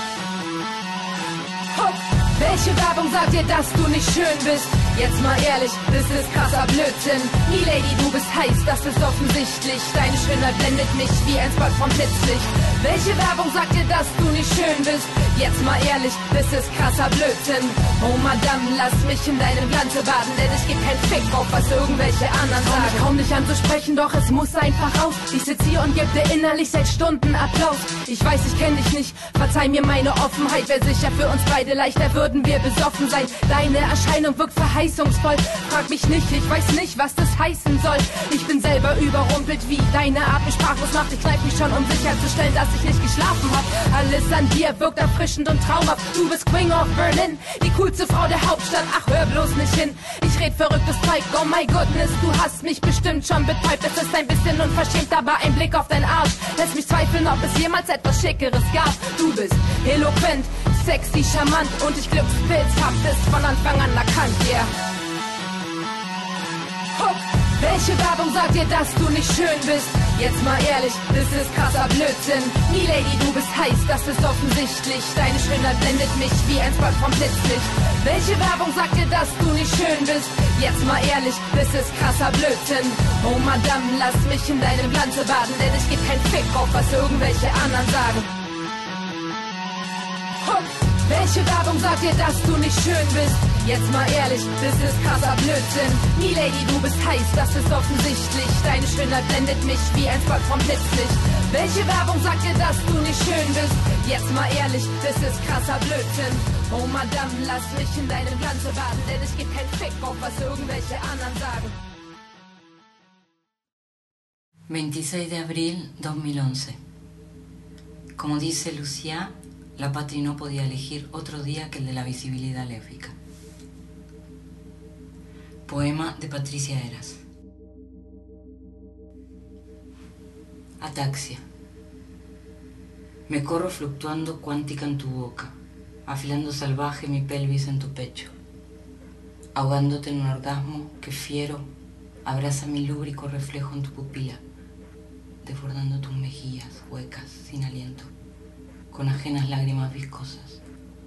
Hopp. Welche Werbung sagt dir, dass du nicht schön bist? Jetzt mal ehrlich, das ist krasser Blödsinn. Die Lady, du bist heiß, das ist offensichtlich. Deine Schönheit blendet mich wie ein Spot vom Blitzlicht. Welche Werbung sagt dir, dass du nicht schön bist? Jetzt mal ehrlich, das ist krasser Blödsinn. Oh Madame, lass mich in deinem Glanze baden, denn ich geb kein Fick auf, was irgendwelche anderen sagen. Ich kaum nicht anzusprechen, doch es muss einfach raus. Ich sitz hier und geb dir innerlich seit Stunden Applaus. Ich weiß, ich kenn dich nicht, verzeih mir meine Offenheit. Wär sicher für uns beide leichter, würden wir besoffen sein. Deine Erscheinung wirkt verheißungsvoll. Frag mich nicht, ich weiß nicht, was das heißen soll. Ich bin selber überrumpelt, wie deine Art mich sprachlos macht. Ich kneif mich schon, um sicherzustellen, dass ich nicht geschlafen hab. Alles an dir wirkt erfrischend und traumhaft. Du bist Queen of Berlin, die coolste Frau der Hauptstadt. Ach, hör bloß nicht hin, ich red verrücktes Zeug. Oh my goodness, du hast mich bestimmt schon betäubt. Es ist ein bisschen unverschämt, aber ein Blick auf deinen Arsch lässt mich zweifeln, ob es jemals etwas Schickeres gab. Du bist eloquent, sexy, charmant und ich Glückspilz hab es von Anfang an erkannt, yeah. Hopp. Welche Werbung sagt dir, dass du nicht schön bist? Jetzt mal ehrlich, das ist krasser Blödsinn. Milady, du bist heiß, das ist offensichtlich. Deine Schönheit blendet mich wie ein Spot vom Blitzlicht. Welche Werbung sagt dir, dass du nicht schön bist? Jetzt mal ehrlich, das ist krasser Blödsinn. Oh Madame, lass mich in deinem Glanze baden, denn ich geb kein Fick auf, was irgendwelche anderen sagen. Hopp. Welche Werbung sagt dir, dass du nicht schön bist? Jetzt mal ehrlich, das ist krasser Blödsinn. Milady, du bist heiß, das ist offensichtlich. Deine Schönheit blendet mich wie ein Spot vom Blitzlicht. Welche Werbung sagt dir, dass du nicht schön bist? Jetzt mal ehrlich, das ist krasser Blödsinn. Oh Madame, lass mich in deinem Glanze baden, denn ich geb kein Fick auf, was irgendwelche anderen sagen. veintiséis de abril dos mil once. Como dice Lucía, la Patri no podía elegir otro día que el de la visibilidad lésbica. Poema de Patricia Eras. Ataxia. Me corro fluctuando cuántica en tu boca, afilando salvaje mi pelvis en tu pecho, ahogándote en un orgasmo que fiero abraza mi lúbrico reflejo en tu pupila, desbordando tus mejillas huecas sin aliento, con ajenas lágrimas viscosas.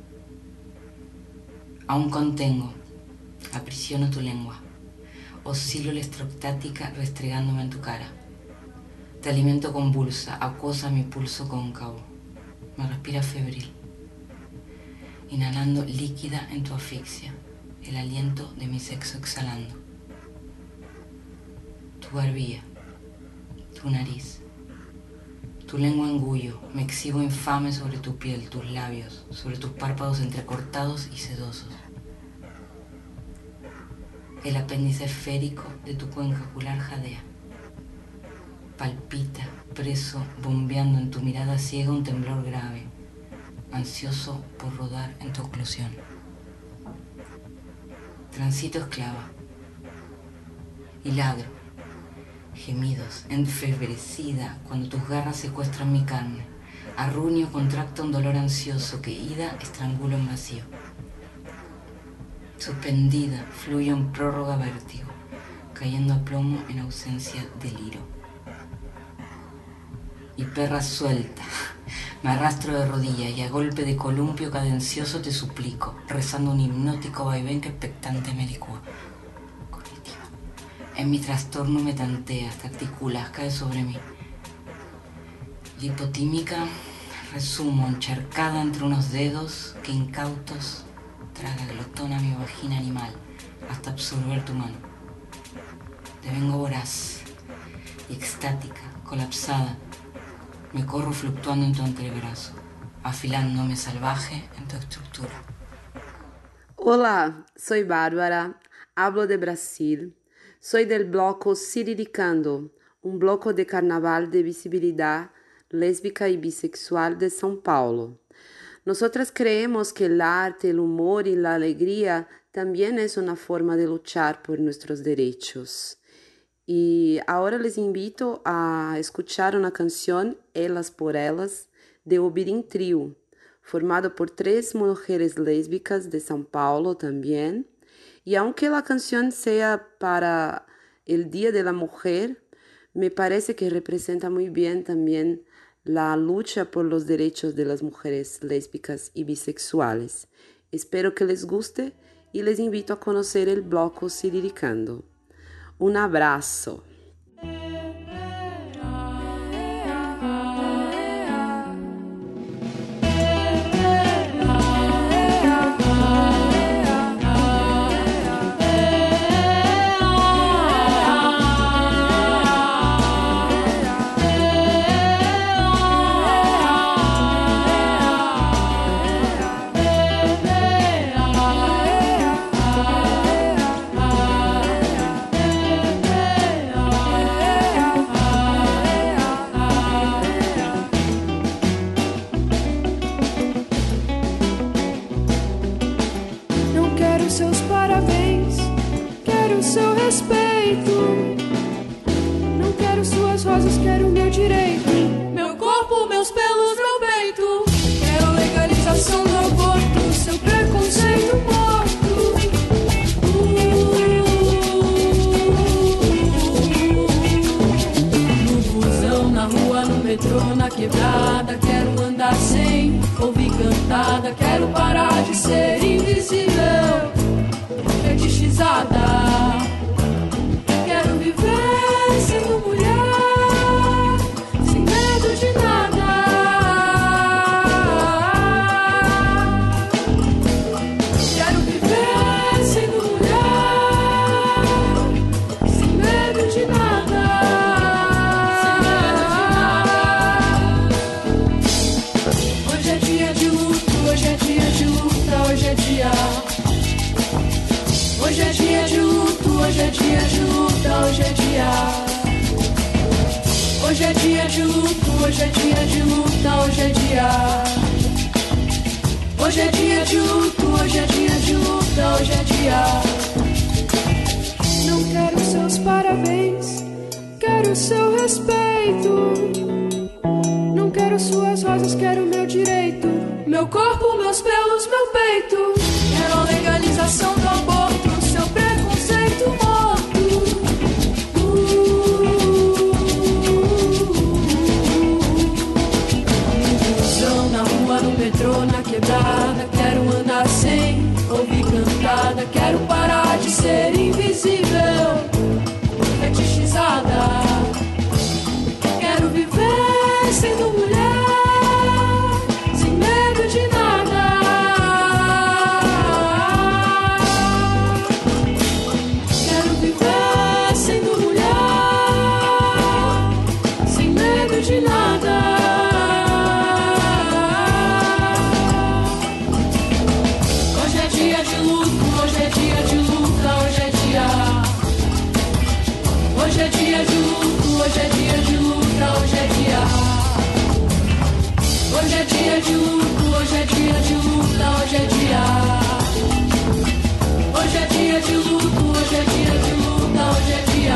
Aún contengo, aprisiono tu lengua, oscilo la electrostática restregándome en tu cara. Te alimento convulsa, acosa mi pulso cóncavo, me respira febril, inhalando líquida en tu asfixia, el aliento de mi sexo exhalando. Tu barbilla, tu nariz, tu lengua engullo, me exhibo infame sobre tu piel, tus labios, sobre tus párpados entrecortados y sedosos. El apéndice esférico de tu cuenca ocular jadea. Palpita, preso, bombeando en tu mirada ciega un temblor grave, ansioso por rodar en tu oclusión. Transito esclava y ladro, gemidos, enfebrecida, cuando tus garras secuestran mi carne. Arruño, contracta un dolor ansioso que ida estrangulo en vacío. Suspendida, fluyo en prórroga vértigo, cayendo a plomo en ausencia deliro. Y perra suelta, me arrastro de rodillas y a golpe de columpio cadencioso te suplico, rezando un hipnótico vaivén que expectante me licúa. Cognitiva. En mi trastorno me tanteas, te articulas, caes sobre mí. Lipotímica, resumo, encharcada entre unos dedos que incautos traga glotona mi vagina animal hasta absorber tu mano. Devengo voraz y extática, colapsada. Me corro fluctuando en tu antebrazo, afilándome salvaje en tu estructura. Olá, soy Bárbara, hablo de Brasil. Soy del bloco Ciriricando, un bloco de carnaval de visibilidad lésbica y bisexual de São Paulo. Nosotras creemos que el arte, el humor y la alegría también es una forma de luchar por nuestros derechos. Y ahora les invito a escuchar una canción, Elas por Elas, de Obirim Trio, formado por tres mujeres lésbicas de São Paulo también. Y aunque la canción sea para el Día de la Mujer, me parece que representa muy bien también la lucha por los derechos de las mujeres lésbicas y bisexuales. Espero que les guste y les invito a conocer el bloco Ciriricando. Un abrazo. cantada, quero parar de ser invisível, fetichizada. Quero viver sendo mulher, sem medo de nada. Quero viver sendo mulher, sem medo de nada. Hoje é dia de luto, hoje é dia de luta, hoje é dia. Hoje é dia de luto, hoje é dia de luta, hoje é dia. Hoje é dia de luto, hoje é dia de luta, hoje é dia. Hoje é dia de luto, hoje é dia de luta, hoje é dia. Não quero seus parabéns, quero seu respeito. Não quero suas rosas, quero meu direito. Meu corpo, meus pelos, meu peito. Quero a legalização do aborto, seu preconceito morto. Inclusão na rua, no metrô, na quebrada. Quero andar sem ouvir cantada. Quero parar de ser invisível, fetichizada. Quero viver sendo mulher, sem medo de nada. Quero viver sendo mulher, sem medo de nada. Hoje é dia de luto, hoje é dia de luta, hoje é dia. Hoje é dia de luto, hoje é dia de luta, hoje é dia. Hoje é dia de luto, hoje é dia de luta, hoje é dia. Hoje é dia de luto, hoje é dia de luta, hoje é dia.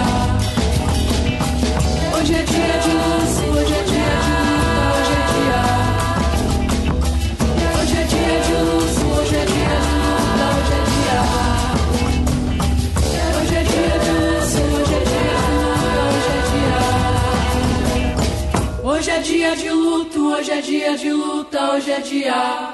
Hoje é dia de luto, hoje é dia de luta, hoje é dia. Hoje é dia de luto, hoje é dia de luta, hoje é dia. Hoje é dia de luto, hoje é dia de luta, hoje é dia. Hoje é dia de luto, hoje é dia de luta, hoje é dia.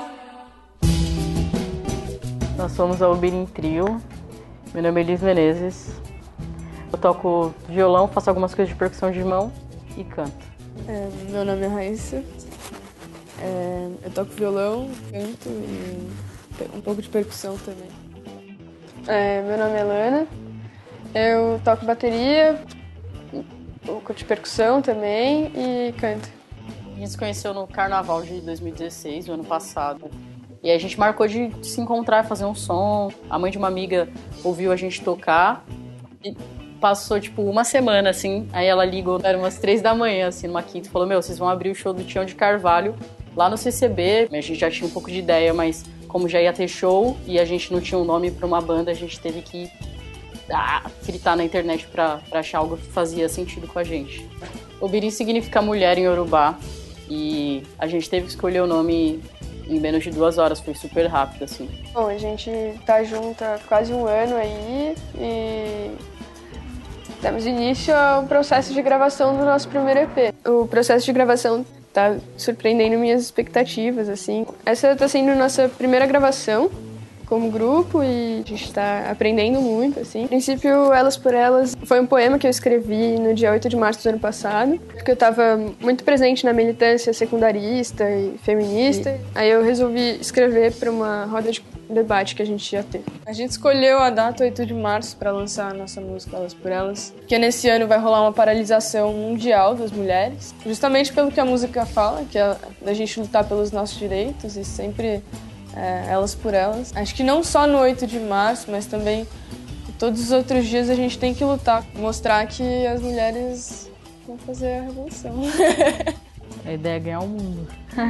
Nós somos a Ubirim Trio. Meu nome é Elis Menezes. Eu toco violão, faço algumas coisas de percussão de mão e canto. É, meu nome é Raíssa. É, eu toco violão, canto e um pouco de percussão também. É, meu nome é Lana. Eu toco bateria, um pouco de percussão também e canto. A gente se conheceu no carnaval de dois mil e dezesseis, o ano passado. E aí a gente marcou de se encontrar, fazer um som. A mãe de uma amiga ouviu a gente tocar e passou, tipo, uma semana, assim. Aí ela ligou, era umas três da manhã, assim, numa quinta, e falou: meu, vocês vão abrir o show do Tião de Carvalho lá no C C B. A gente já tinha um pouco de ideia, mas como já ia ter show e a gente não tinha um nome pra uma banda, a gente teve que ah, fritar na internet pra, pra achar algo que fazia sentido com a gente. Ubirim significa mulher em Yorubá e a gente teve que escolher o nome em menos de duas horas, foi super rápido, assim. Bom, a gente tá junto há quase um ano aí e demos início ao processo de gravação do nosso primeiro E P. O processo de gravação tá surpreendendo minhas expectativas, assim. Essa tá sendo nossa primeira gravação como grupo e a gente tá aprendendo muito, assim. No princípio, Elas por Elas foi um poema que eu escrevi no dia oito de março do ano passado, porque eu tava muito presente na militância secundarista e feminista. E aí eu resolvi escrever para uma roda de debate que a gente ia ter. A gente escolheu a data oito de março para lançar a nossa música Elas por Elas, porque nesse ano vai rolar uma paralisação mundial das mulheres, justamente pelo que a música fala, que é da gente lutar pelos nossos direitos e sempre é, elas por elas. Acho que não só no oito de março, mas também todos os outros dias a gente tem que lutar, mostrar que as mulheres vão fazer a revolução. A ideia é ganhar o mundo.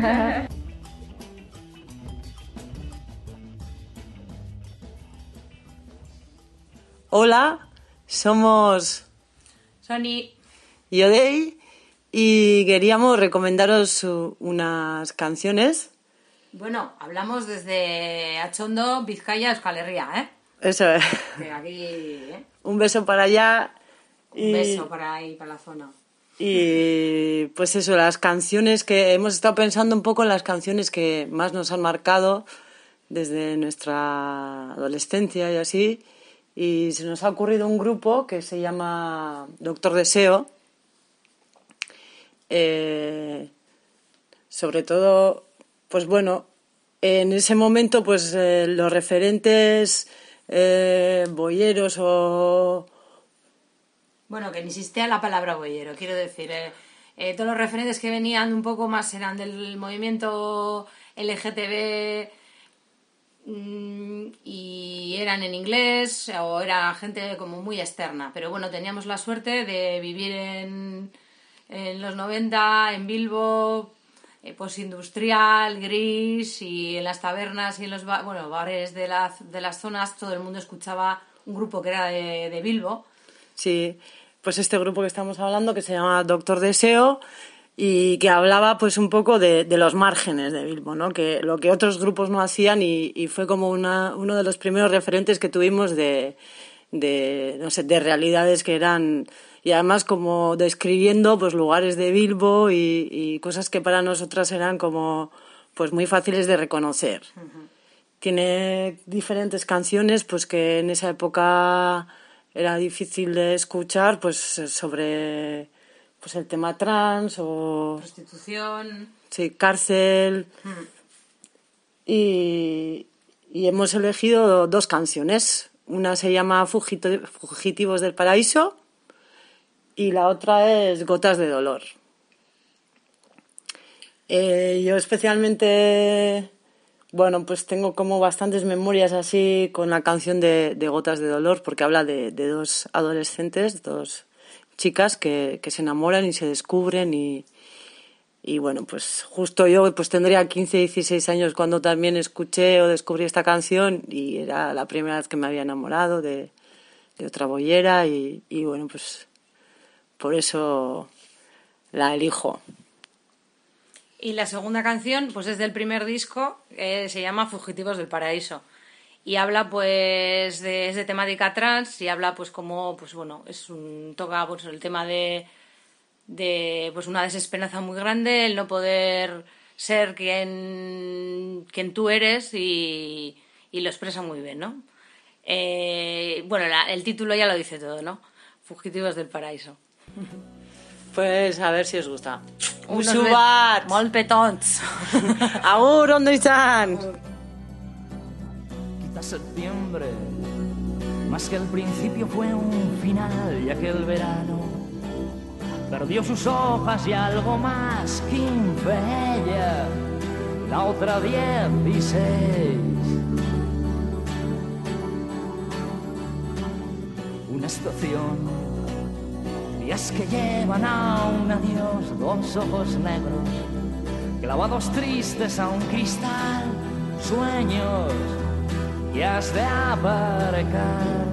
Hola, somos Sony y Odey y queríamos recomendaros unas canciones. Bueno, hablamos desde Atxondo, Vizcaya, Euskal Herria, ¿eh? Eso es. Que aquí, ¿eh? Un beso para allá. Un y... beso para ahí, para la zona. Y pues eso, las canciones que hemos estado pensando un poco en las canciones que más nos han marcado desde nuestra adolescencia y así. Y se nos ha ocurrido un grupo que se llama Doctor Deseo. Eh, sobre todo, pues bueno, en ese momento pues eh, los referentes eh, boyeros o... Bueno, que ni existía la palabra boyero, quiero decir, eh, eh, todos los referentes que venían un poco más eran del movimiento L G T B mmm, y eran en inglés o era gente como muy externa, pero bueno, teníamos la suerte de vivir en, en los noventa, en Bilbo, eh, postindustrial, gris, y en las tabernas y en los ba- bueno, bares de, la, de las zonas todo el mundo escuchaba un grupo que era de, de Bilbo. Sí, pues este grupo que estamos hablando que se llama Doctor Deseo y que hablaba pues un poco de, de los márgenes de Bilbo, ¿no? Que lo que otros grupos no hacían y, y fue como una, uno de los primeros referentes que tuvimos de, de, no sé, de realidades que eran, y además como describiendo pues lugares de Bilbo y, y cosas que para nosotras eran como pues muy fáciles de reconocer. Uh-huh. Tiene diferentes canciones pues que en esa época era difícil de escuchar, pues sobre pues el tema trans o prostitución, sí, cárcel. Hmm. y, y hemos elegido dos canciones. Una se llama Fugito- Fugitivos del Paraíso y la otra es Gotas de Dolor. Eh, yo especialmente... Bueno, pues tengo como bastantes memorias así con la canción de, de Gotas de Dolor, porque habla de, de dos adolescentes, dos chicas que, que se enamoran y se descubren y, y bueno, pues justo yo pues tendría quince, dieciséis años cuando también escuché o descubrí esta canción y era la primera vez que me había enamorado de, de otra boyera y, y bueno, pues por eso la elijo. Y la segunda canción, pues es del primer disco, eh, se llama Fugitivos del Paraíso. Y habla, pues, de, es de temática trans y habla, pues, como, pues, bueno, es un, toca, pues, el tema de, de, pues, una desesperanza muy grande, el no poder ser quien, quien tú eres y, y lo expresa muy bien, ¿no? Eh, bueno, la, el título ya lo dice todo, ¿no? Fugitivos del Paraíso. Pues a ver si os gusta. Unos Usubat! Molt petons. Agur, Ondo-chan. Quizás septiembre, más que el principio fue un final, ya que el verano perdió sus hojas y algo más. quince ella, la otra dieciséis. Una estación, días que llevan a un adiós, dos ojos negros, clavados tristes a un cristal, sueños que has de aparcar.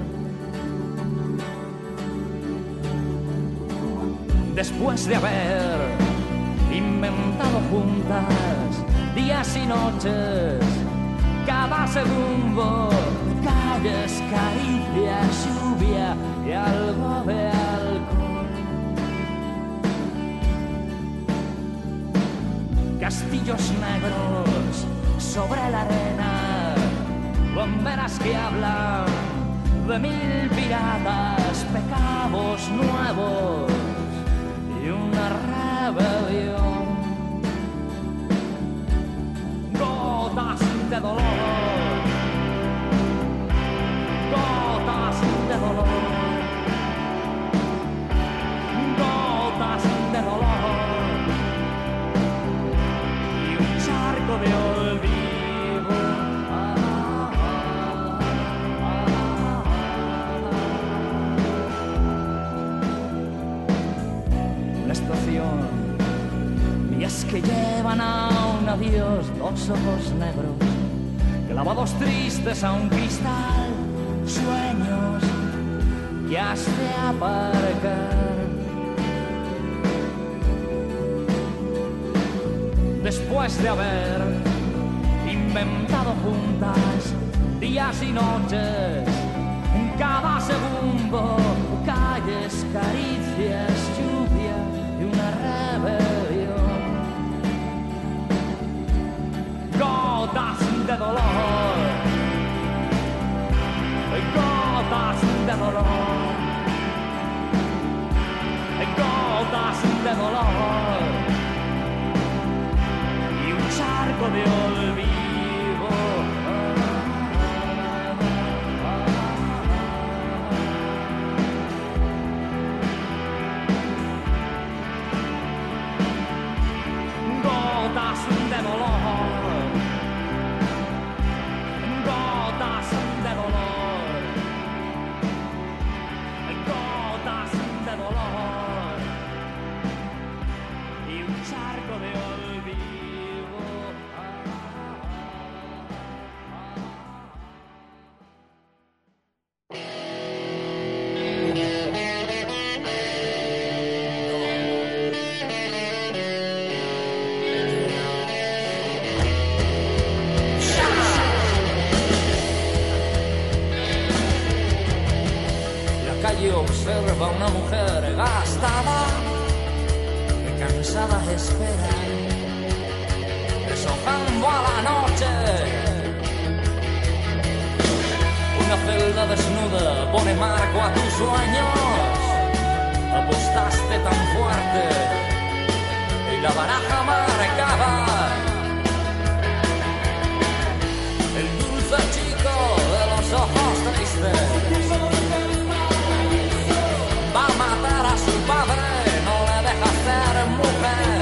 Después de haber inventado juntas días y noches, cada segundo, calles, caricias, lluvia y algo de alcohol. Castillos negros sobre la arena, bomberas que hablan de mil piratas, pecados nuevos y una rebelión. Gotas de dolor, gotas de dolor, gotas de dolor y un charco de olvido. Ah, ah, ah, ah. Una estación, días que llevan a un adiós, dos ojos negros, clavados tristes a un cristal, sueños que has de aparcar. Después de haber inventado juntas días y noches, en cada segundo, calles, caricias, lluvia de dolor, gotas de dolor, gotas de dolor y un charco de olvido. Gotas de dolor, gotas de dolor, gotas de dolor y un charco de olvido. Observa una mujer gastada que cansada espera, deshojando a la noche. Una celda desnuda pone marco a tus sueños. Apostaste tan fuerte y la baraja marcaba. El dulce chico de los ojos tristes va a matar a su padre, no le deja ser mujer.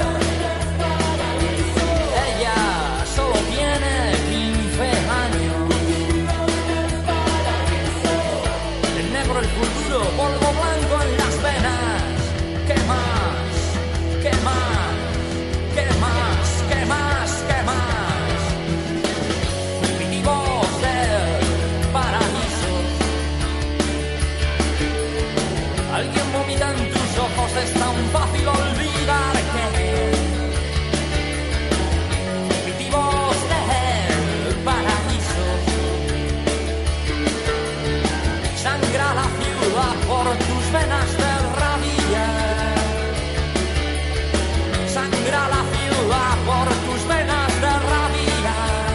Ella solo tiene quince años. El negro, el futuro, polvo blanco en las venas. ¿Qué más? ¿Qué más? ¿Qué más? ¿Qué más? ¿Qué más? Fugitivos del paraíso. Alguien vomita en tus ojos, es tan fácil olvidar que fugitivos del paraíso. Sangra la ciudad por tus venas de rabia. Sangra la ciudad por tus venas de rabia.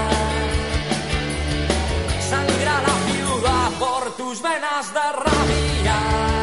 Sangra la ciudad por tus venas de rabia.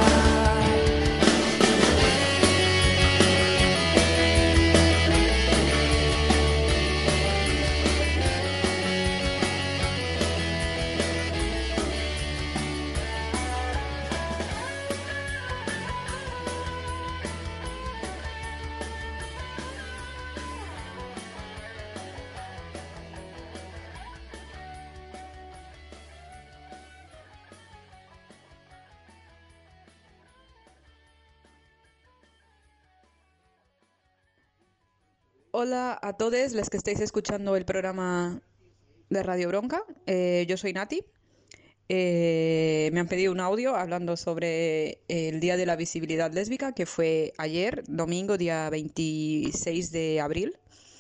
Hola a todos los que estáis escuchando el programa de Radio Bronca. Eh, yo soy Nati. Eh, me han pedido un audio hablando sobre el Día de la Visibilidad Lésbica, que fue ayer, domingo, día veintiséis de abril.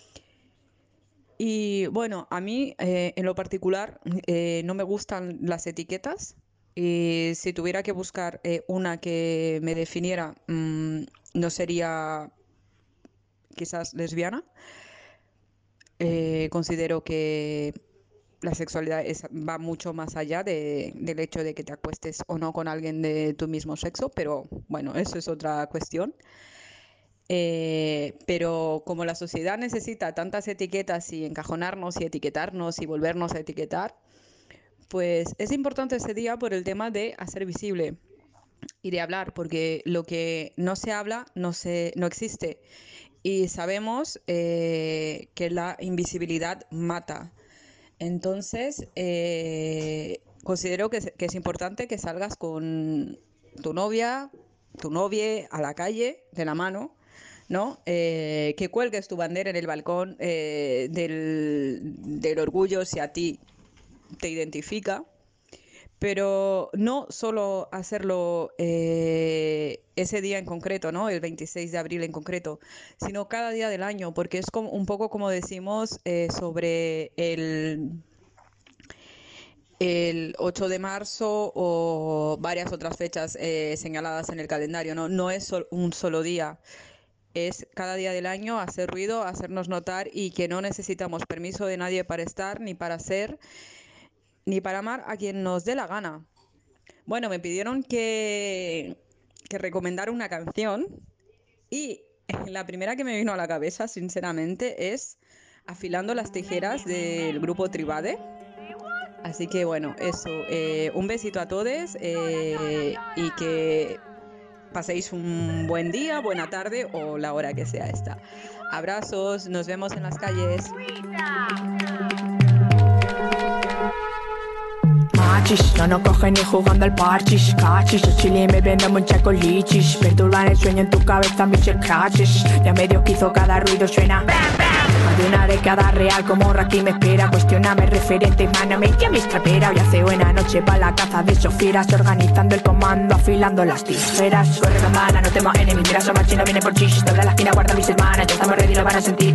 Y bueno, a mí eh, en lo particular eh, no me gustan las etiquetas. Y si tuviera que buscar eh, una que me definiera, mmm, no sería quizás lesbiana. Eh, considero que la sexualidad es, va mucho más allá de, del hecho de que te acuestes o no con alguien de tu mismo sexo, pero bueno, eso es otra cuestión. Eh, pero como la sociedad necesita tantas etiquetas y encajonarnos y etiquetarnos y volvernos a etiquetar, pues es importante ese día por el tema de hacer visible y de hablar, porque lo que no se habla no, se, no existe. Y sabemos eh, que la invisibilidad mata. Entonces, eh, considero que es, que es importante que salgas con tu novia, tu novia a la calle, de la mano, ¿no? Eh, que cuelgues tu bandera en el balcón eh, del, del orgullo si a ti te identifica. Pero no solo hacerlo eh, ese día en concreto, ¿no? El veintiséis de abril en concreto, sino cada día del año, porque es como, un poco como decimos eh, sobre el, el ocho de marzo o varias otras fechas eh, señaladas en el calendario, ¿no? No es sol, un solo día. es cada día del año hacer ruido, hacernos notar y que no necesitamos permiso de nadie para estar, ni para ser, ni para amar a quien nos dé la gana. Bueno, me pidieron que, que recomendara una canción y la primera que me vino a la cabeza, sinceramente, es Afilando las tijeras del grupo Tribade. Así que bueno, eso, eh, un besito a todos eh, y que paséis un buen día, buena tarde o la hora que sea esta. Abrazos, nos vemos en las calles. Machis, no nos cogen ni jugando al parchis. Cachis, yo chile y me vendo mucha colichis. Perturban el sueño en tu cabeza, mis crashes. Ya medio que hizo cada ruido suena. Adunaré cada real como Raki me espera. Cuestióname referente, mano, me ya me estrapera. Hoy hace buena noche pa' la caza de sofieras. Organizando el comando, afilando las tijeras. Corre con mana, no temo enemy. Mira, son machino, viene por chis. Toda la esquina guarda mis hermanas. Ya estamos ready, lo van a sentir.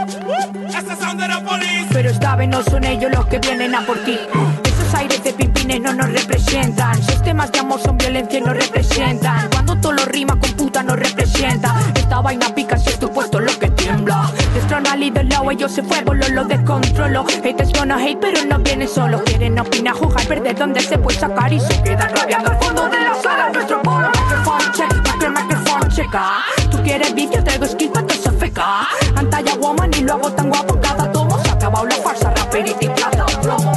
Pero esta vez no son ellos los que vienen a por ti. Esos aires de pipines no nos representan. Sistemas de amor son violencia y nos representan. Cuando todo lo rima con puta nos representa. Esta vaina pica si es tu puesto lo que tiembla. Destrona al ídolo, ellos se fue, lo, lo descontrolo. Haters gonna hate pero no vienen solos. Quieren opinar, jugar, perder donde se puede sacar. Y se quedan rabiando al fondo de la sala. Nuestro polo, microphone check, micro, microphone checa. Tú quieres vídeo, traigo skill para se feca. Pantalla woman y luego tan guapo cada tomo. Se ha acabado la farsa, raperita y plata o plomo.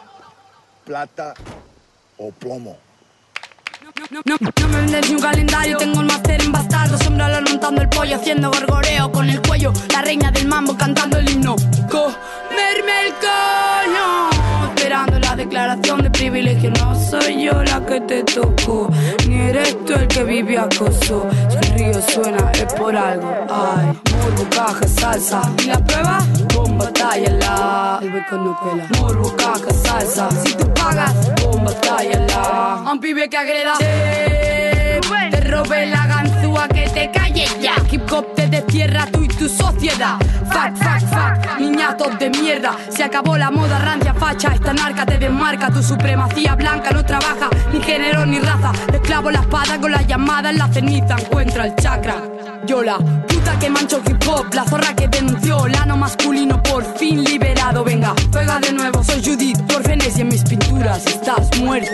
Plata o plomo. No, no, no me vendes ni un calendario, tengo el máster en bastardo. Sombrero montando el pollo, haciendo gorgoreo con el cuello. La reina del mambo cantando el himno. Comerme el coño. Esperando la declaración de privilegio. No soy yo la que te tocó, ni eres tú el que vive acoso. Si el río suena es por algo. Ay, morbo, caja, salsa. ¿Y la prueba? Bomba, tállala. El beco no pela. Morbo, caja, salsa. Si tú pagas, bomba, tállala. A un pibe que agreda, te, te robe la ganzúa, que te calles ya. Hip hop te destierra tú y tu sociedad. Fuck, fuck, fuck, niñatos de mierda. Se acabó la moda rancia facha. Esta narca te desmarca. Tu supremacía blanca no trabaja ni género ni raza. Te clavo la espada con la llamada en la ceniza. Encuentra el chakra. Yo la puta que mancho hip hop. La zorra que denunció el ano masculino por fin liberado. Venga, juega de nuevo. Soy Judith Orfenes y en mis pinturas estás muerto.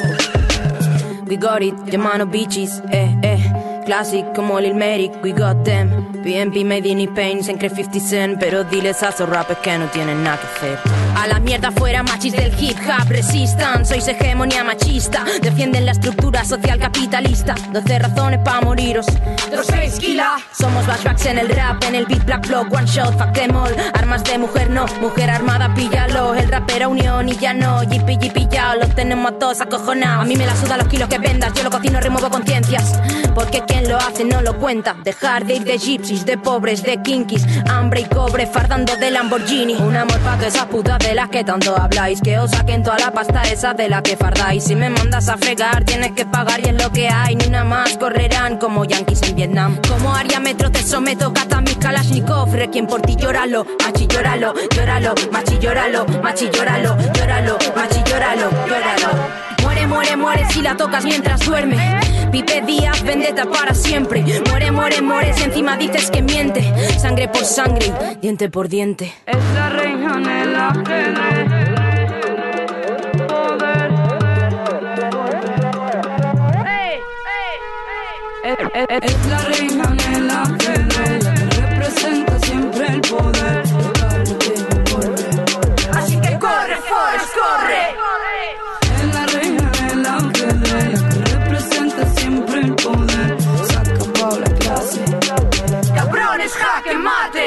We got it, llamando bitches, eh, eh. Classic como Lil Merrick, we got them. P M P made in pain, se cree cincuenta cent. Pero diles a esos rappers que no tienen nada que hacer. A la mierda fuera machis del hip hop. Resistan, sois hegemonía machista. Defienden la estructura social capitalista. doce razones pa' moriros, dos seis kilas. Somos flashbacks en el rap, en el beat black block. One shot, fuck them all. Armas de mujer no, mujer armada píllalo. El rapero unión y ya no, yipi yipi ya. Los tenemos a todos acojonados. A mí me la suda los kilos que vendas. Yo lo cocino, remuevo conciencias. Porque quien lo hace no lo cuenta. Dejar de ir de gypsies, de pobres, de kinkis. Hambre y cobre, fardando de Lamborghini. Un amor pa' que esas putas de las que tanto habláis. Que os saquen toda la pasta esa de la que fardáis. Si me mandas a fregar tienes que pagar y es lo que hay. Ni una más correrán como yanquis en Vietnam. Como Aria Metro te someto, cata mis Kalashnikov. Requiem por ti, llóralo, machi, llóralo, llóralo, machi, llóralo, machi, llóralo, llóralo, machi, llóralo, llóralo. Muere, muere, muere si la tocas mientras duerme. Pipe Díaz, vendetta para siempre. Muere, muere, muere si encima dices que miente. Sangre por sangre, diente por diente. Es la reina en la ajedrez. Poder. Es, es, es la reina en la ajedrez. Representa siempre el poder. Así que corre, Forrest, corre. Es la reina en la ajedrez. Representa siempre el poder. Se acabó la clase. Cabrones, jaque mate.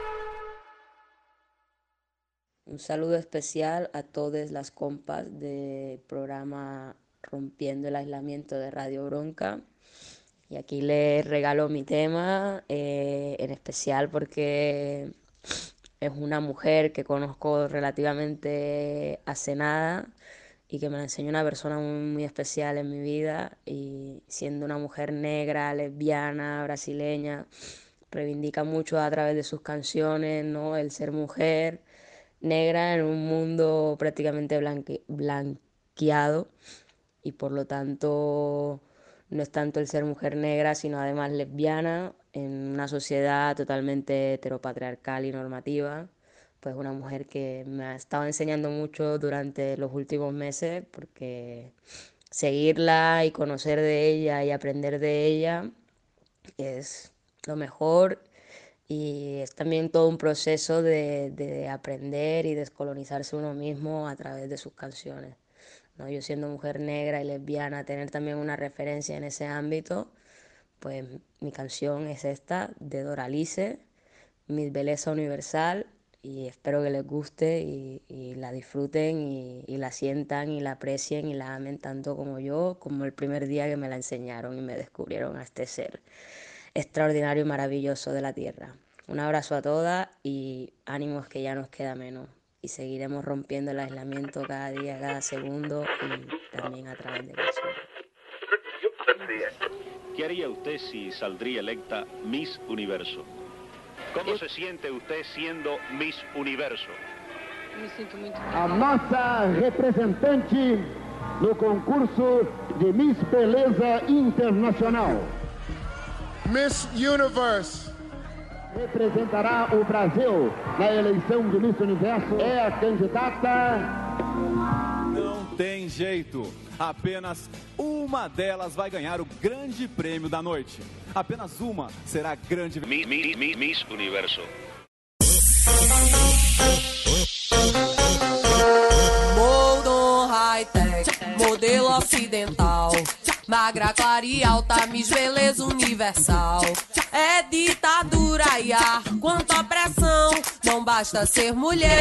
Un saludo especial a todas las compas del programa Rompiendo el Aislamiento de Radio Bronca. Y aquí les regalo mi tema, eh, en especial porque es una mujer que conozco relativamente hace nada y que me enseñó una persona muy, muy especial en mi vida. Y siendo una mujer negra, lesbiana, brasileña, reivindica mucho a través de sus canciones, ¿no?, el ser mujer negra en un mundo prácticamente blanque, blanqueado, y por lo tanto no es tanto el ser mujer negra, sino además lesbiana, en una sociedad totalmente heteropatriarcal y normativa, pues una mujer que me ha estado enseñando mucho durante los últimos meses, porque seguirla y conocer de ella y aprender de ella es lo mejor, y es también todo un proceso de, de aprender y descolonizarse uno mismo a través de sus canciones, ¿no? Yo, siendo mujer negra y lesbiana, tener también una referencia en ese ámbito, pues mi canción es esta, de Doralice, Miss Belleza Universal, y espero que les guste y, y la disfruten y, y la sientan y la aprecien y la amen tanto como yo, como el primer día que me la enseñaron y me descubrieron a este ser extraordinario y maravilloso de la tierra. Un abrazo a todas y ánimos, que ya nos queda menos, y seguiremos rompiendo el aislamiento cada día, cada segundo, y también a través de canciones. ¿Qué haría usted si saldría electa Miss Universo? ¿Cómo se siente usted siendo Miss Universo? Me sinto muito bem. A nossa representante no concurso de Miss Beleza Internacional. Miss Universe. Representará o Brasil na eleição de Miss Universo. É a candidata... Não tem jeito. Apenas uma delas vai ganhar o grande prêmio da noite. Apenas uma será grande... Mi, mi, mi, Miss Universo. Moldon high-tech, modelo ocidental. Magra, clara e alta, Miss Beleza Universal. É ditadura e ar, quanta pressão. Não basta ser mulher,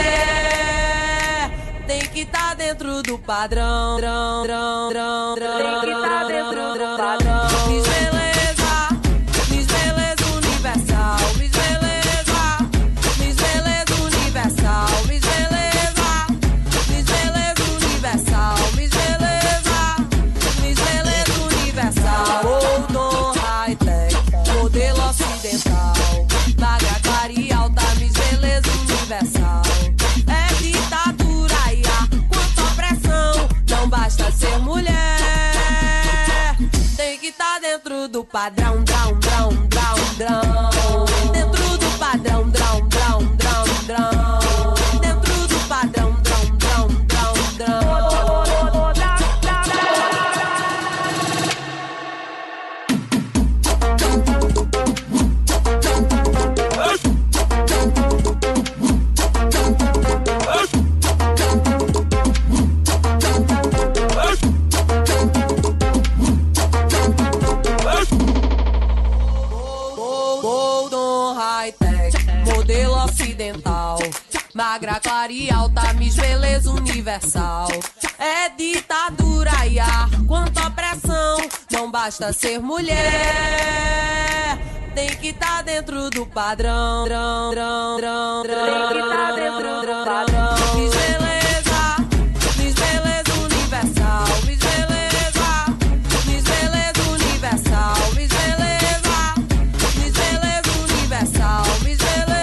tem que estar dentro do padrão. Tem que estar dentro do padrão. Miss Beleza, Miss Beleza Universal. Miss Beleza, Miss Beleza Universal. Miss Beleza, Miss Beleza Universal. Miss Beleza, Miss Beleza Universal. Moldon high-tech, modelo ocidental. Magra, clara e alta, Miss Beleza Universal. É ditadura e ar, quanta pressão. Não basta ser mulher, tem que estar dentro do padrão. Drão, drão, drão, drão. Dentro do padrão. Drão, drão, drão, drão. Dentro do padrão. Drão, drão, drão, drão. Modelo ocidental, magra, clara e alta, Miss Beleza Universal. É ditadura e ar, quanta pressão. Não basta ser mulher, tem que estar dentro do padrão. Tem que estar dentro do padrão. Miss Beleza, Miss Beleza Universal. Miss Beleza, Miss Beleza Universal. Miss Beleza, Miss Beleza Universal. Miss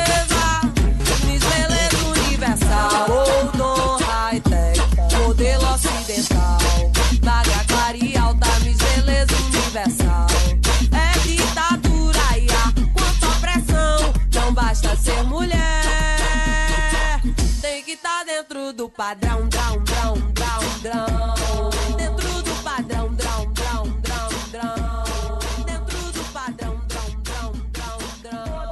Moldon high-tech, modelo ocidental. Magra, clara e alta, Miss Beleza Universal. É ditadura e ar, quanta pressão. Não basta ser mulher, tem que estar dentro do padrão. Drão, drão, drão, drão. Dentro do padrão. Drão, drão, drão, drão. Dentro do padrão. Drão, drão, drão, drão.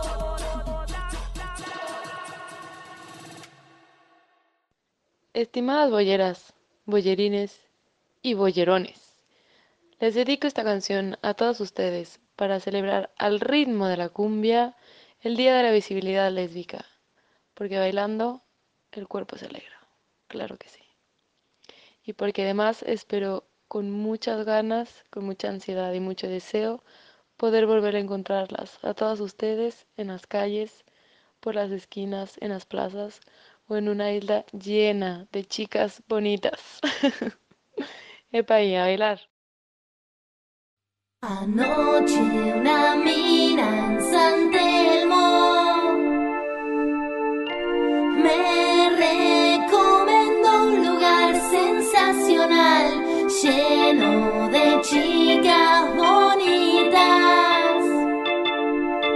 Estimadas boyeras, boyerines y boyerones, les dedico esta canción a todos ustedes para celebrar al ritmo de la cumbia el Día de la Visibilidad Lésbica, porque bailando el cuerpo se alegra, claro que sí. Y porque además espero con muchas ganas, con mucha ansiedad y mucho deseo poder volver a encontrarlas a todas ustedes en las calles, por las esquinas, en las plazas, o en una isla llena de chicas bonitas. Epa, y a bailar. Anoche una mina en San Telmo me recomendó un lugar sensacional, lleno de chicas bonitas.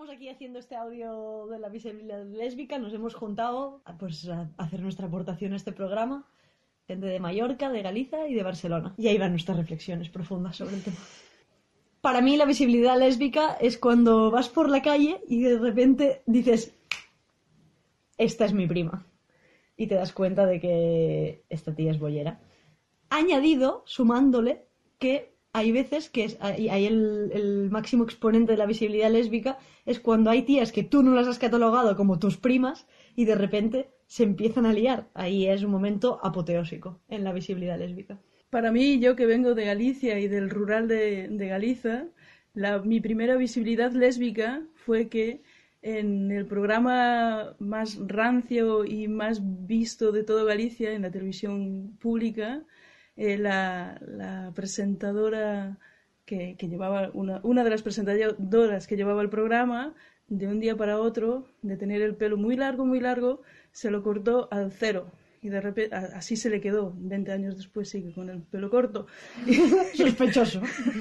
estamos aquí haciendo este audio de la visibilidad lésbica, nos hemos juntado pues, a hacer nuestra aportación a este programa. Gente de Mallorca, de Galicia y de Barcelona. Y ahí van nuestras reflexiones profundas sobre el tema. Para mí la visibilidad lésbica es cuando vas por la calle y de repente dices, esta es mi prima. Y te das cuenta de que esta tía es bollera. Añadido, sumándole, que hay veces que es, hay, hay el, el máximo exponente de la visibilidad lésbica es cuando hay tías que tú no las has catalogado como tus primas y de repente se empiezan a liar. Ahí es un momento apoteósico en la visibilidad lésbica. Para mí, yo que vengo de Galicia y del rural de, de Galiza, la, mi primera visibilidad lésbica fue que en el programa más rancio y más visto de todo Galicia, en la televisión pública, eh, la, la presentadora que, que llevaba, una, una de las presentadoras que llevaba el programa, de un día para otro, de tener el pelo muy largo, muy largo, se lo cortó al cero. Y de repente, así se le quedó. veinte años después sigue con el pelo corto. Sospechoso.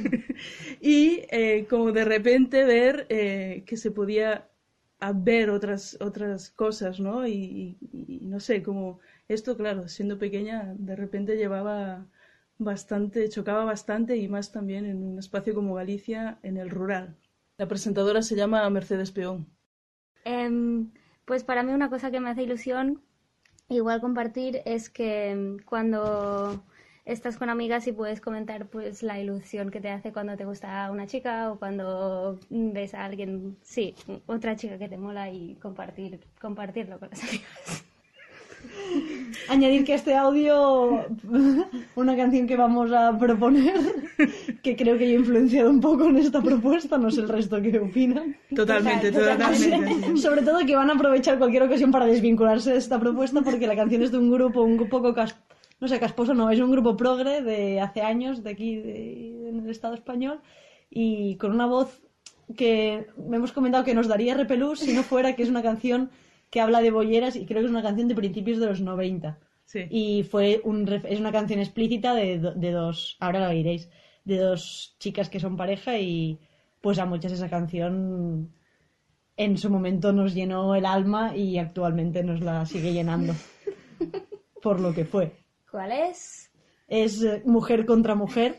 Y eh, como de repente ver eh, que se podía ver otras, otras cosas, ¿no? Y, y, y no sé, como esto, claro, siendo pequeña, de repente llevaba bastante, chocaba bastante, y más también en un espacio como Galicia, en el rural. La presentadora se llama Mercedes Peón. Um, pues para mí una cosa que me hace ilusión igual compartir es que cuando estás con amigas y puedes comentar pues la ilusión que te hace cuando te gusta una chica o cuando ves a alguien, sí, otra chica que te mola, y compartir compartirlo con las amigas. Añadir que a este audio una canción que vamos a proponer, que creo que yo he influenciado un poco en esta propuesta, no sé el resto qué opinan. Totalmente, totalmente. Sí, sobre todo que van a aprovechar cualquier ocasión para desvincularse de esta propuesta, porque la canción es de un grupo un poco cas no sé, casposo no, es un grupo progre de hace años, de aquí, de, en el Estado español, y con una voz que me hemos comentado que nos daría repelús si no fuera que es una canción que habla de bolleras, y creo que es una canción de principios de los noventa. Sí. Y fue un, es una canción explícita de, de dos, ahora lo oiréis, de dos chicas que son pareja, y pues a muchas esa canción en su momento nos llenó el alma y actualmente nos la sigue llenando por lo que fue. ¿Cuál es? Es eh, Mujer contra Mujer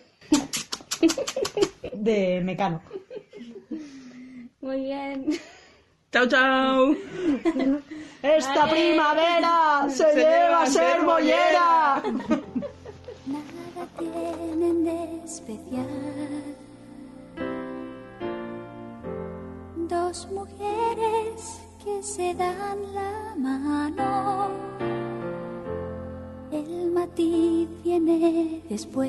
de Mecano. Muy bien. Chao, chao. Esta Vale. primavera se, se lleva a ser bollera. Nada tienen de especial dos mujeres que se dan la mano. El matiz viene después,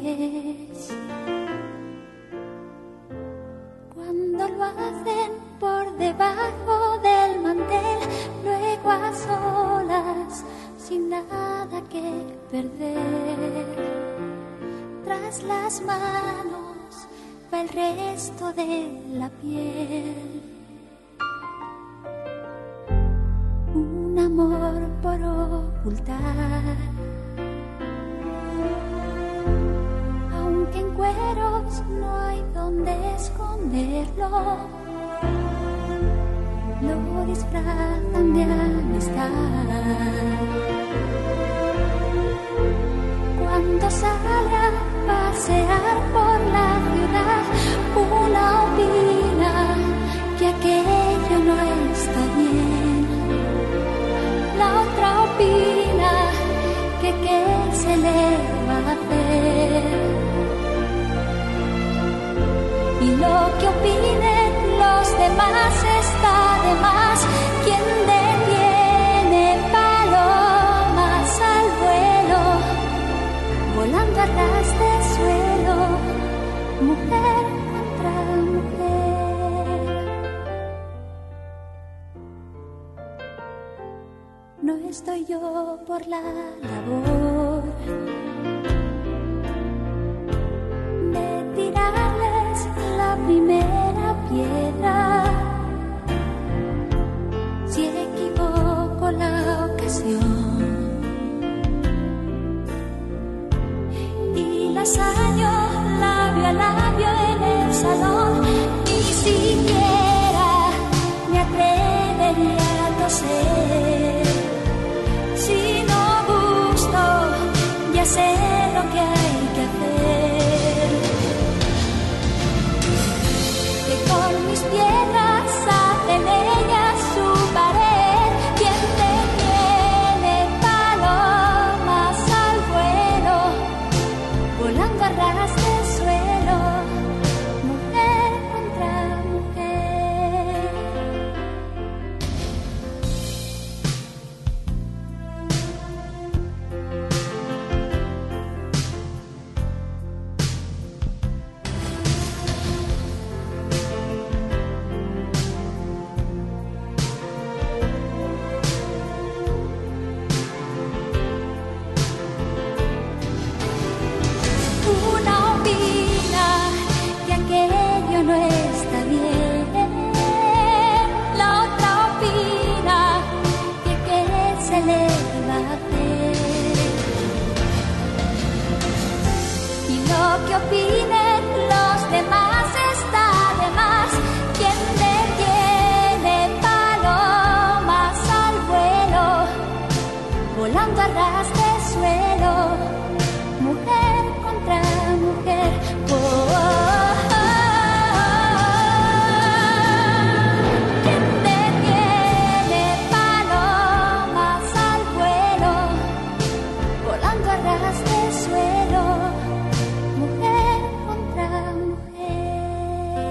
cuando lo hacen por debajo del mantel, luego a solas, sin nada que perder. Tras las manos va el resto de la piel. Un amor por ocultar, aunque en cueros no hay donde esconderlo, lo disfrazan de amistad. Cuando sale a pasear por la ciudad, una opina que aquello no está bien, la otra opina que qué se le va a hacer. Y lo que opinen los demás está de más. Quien detiene palomas al vuelo, volando a ras de suelo, mujer contra mujer. No estoy yo por la labor de tirarles la primera piedra. Si equivoco la ocasión y las año labio a labio en el salón, ni siquiera me que opinen los demás está de más. Quien detiene palomas al vuelo, volando a ras de suelo, mujer contra mujer. Oh, oh, oh. Quien detiene palomas al vuelo, volando a ras de suelo, mujer contra mujer.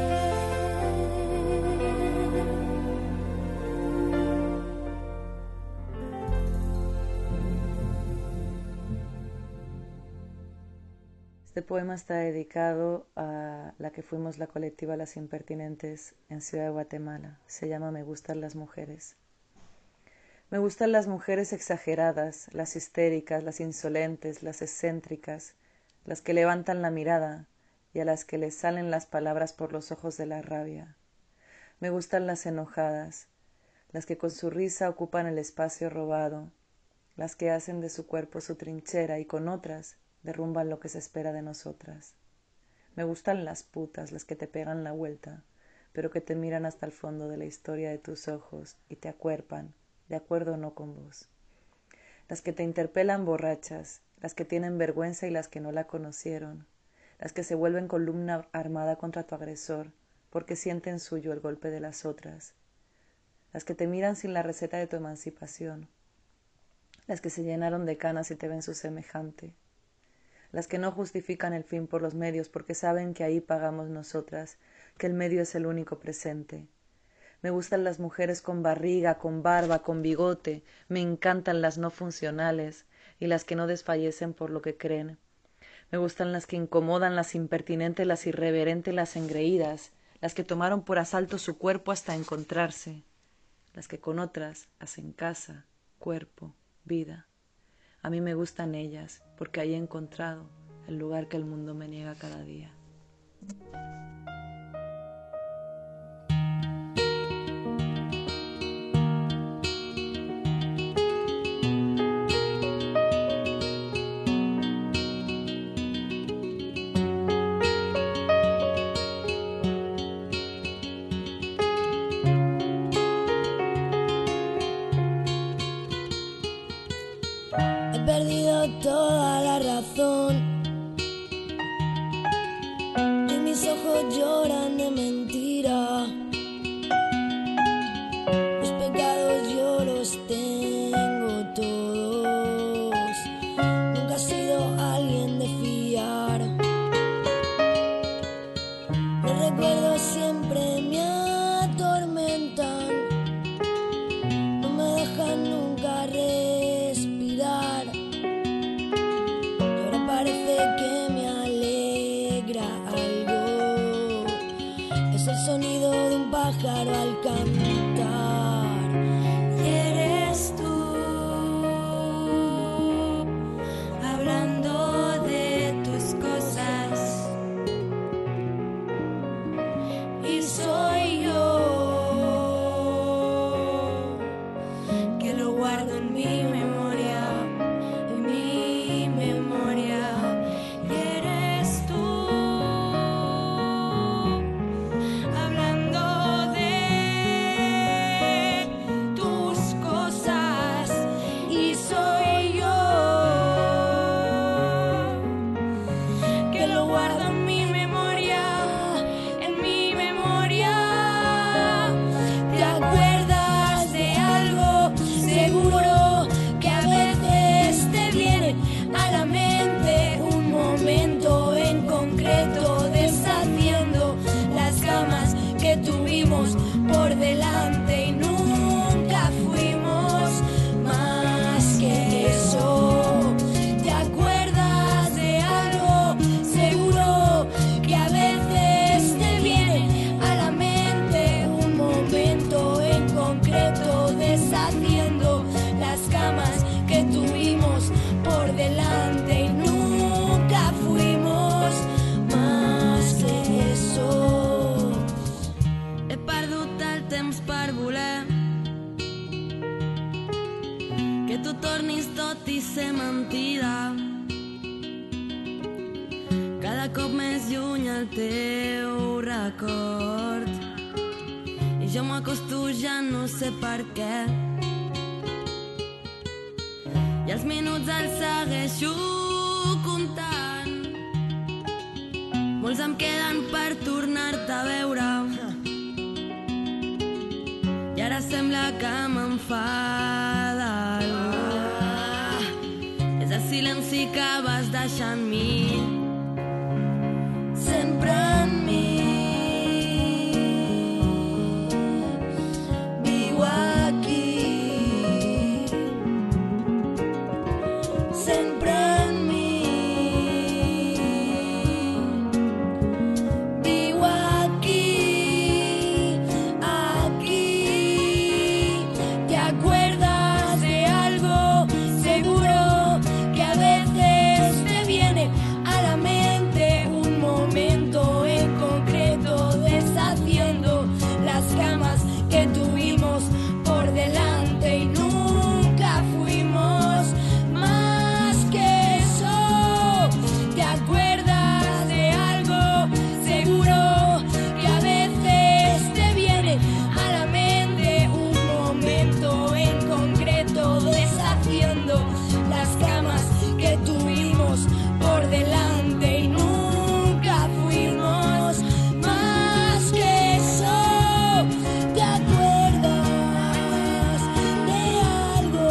Este poema está dedicado a la que fuimos la colectiva Las Impertinentes en Ciudad de Guatemala. Se llama Me gustan las mujeres. Me gustan las mujeres exageradas, las histéricas, las insolentes, las excéntricas, las que levantan la mirada y a las que les salen las palabras por los ojos de la rabia. Me gustan las enojadas, las que con su risa ocupan el espacio robado, las que hacen de su cuerpo su trinchera y con otras derrumban lo que se espera de nosotras. Me gustan las putas, las que te pegan la vuelta, pero que te miran hasta el fondo de la historia de tus ojos y te acuerpan, de acuerdo o no con vos. Las que te interpelan borrachas, las que tienen vergüenza y las que no la conocieron, las que se vuelven columna armada contra tu agresor porque sienten suyo el golpe de las otras, las que te miran sin la receta de tu emancipación, las que se llenaron de canas y te ven su semejante, las que no justifican el fin por los medios porque saben que ahí pagamos nosotras, que el medio es el único presente. Me gustan las mujeres con barriga, con barba, con bigote, me encantan las no funcionales y las que no desfallecen por lo que creen. Me gustan las que incomodan, las impertinentes, las irreverentes, las engreídas, las que tomaron por asalto su cuerpo hasta encontrarse, las que con otras hacen casa, cuerpo, vida. A mí me gustan ellas, porque ahí he encontrado el lugar que el mundo me niega cada día. Toda la razón y mis ojos lloran de mentira. Los pecados yo los tengo todos. Nunca he sido alguien de fiar. Los recuerdos siempre me atormentan, no me dejan nunca respirar. Parece que me alegra algo, es el sonido de un pájaro al cantar. Y eres tú, hablando de tus cosas, y soy yo, que lo guardo en mi memoria, en mi memoria. Por delante y nunca fuimos más que eso. ¿Te acuerdas de algo? Seguro cada cop més lluny el teu record i jo m'acosto ja no sé per què i els minuts els segueixo comptant molts em queden per tornar-te a veure i ara sembla que m'enfada és el silenci que vas deixar en mi sempre en mi viu aquí sempre en mi viu aquí aquí te acuerdas de algo seguro que a veces te viene a la mente un momento en concreto deshaciendo las camas que tuvimos por delante y nunca fuimos más que eso. ¿Te acuerdas de algo seguro que a veces te viene a la mente un momento en concreto deshaciendo las camas que tuvimos por delante y nunca fuimos más que eso? ¿Te acuerdas de algo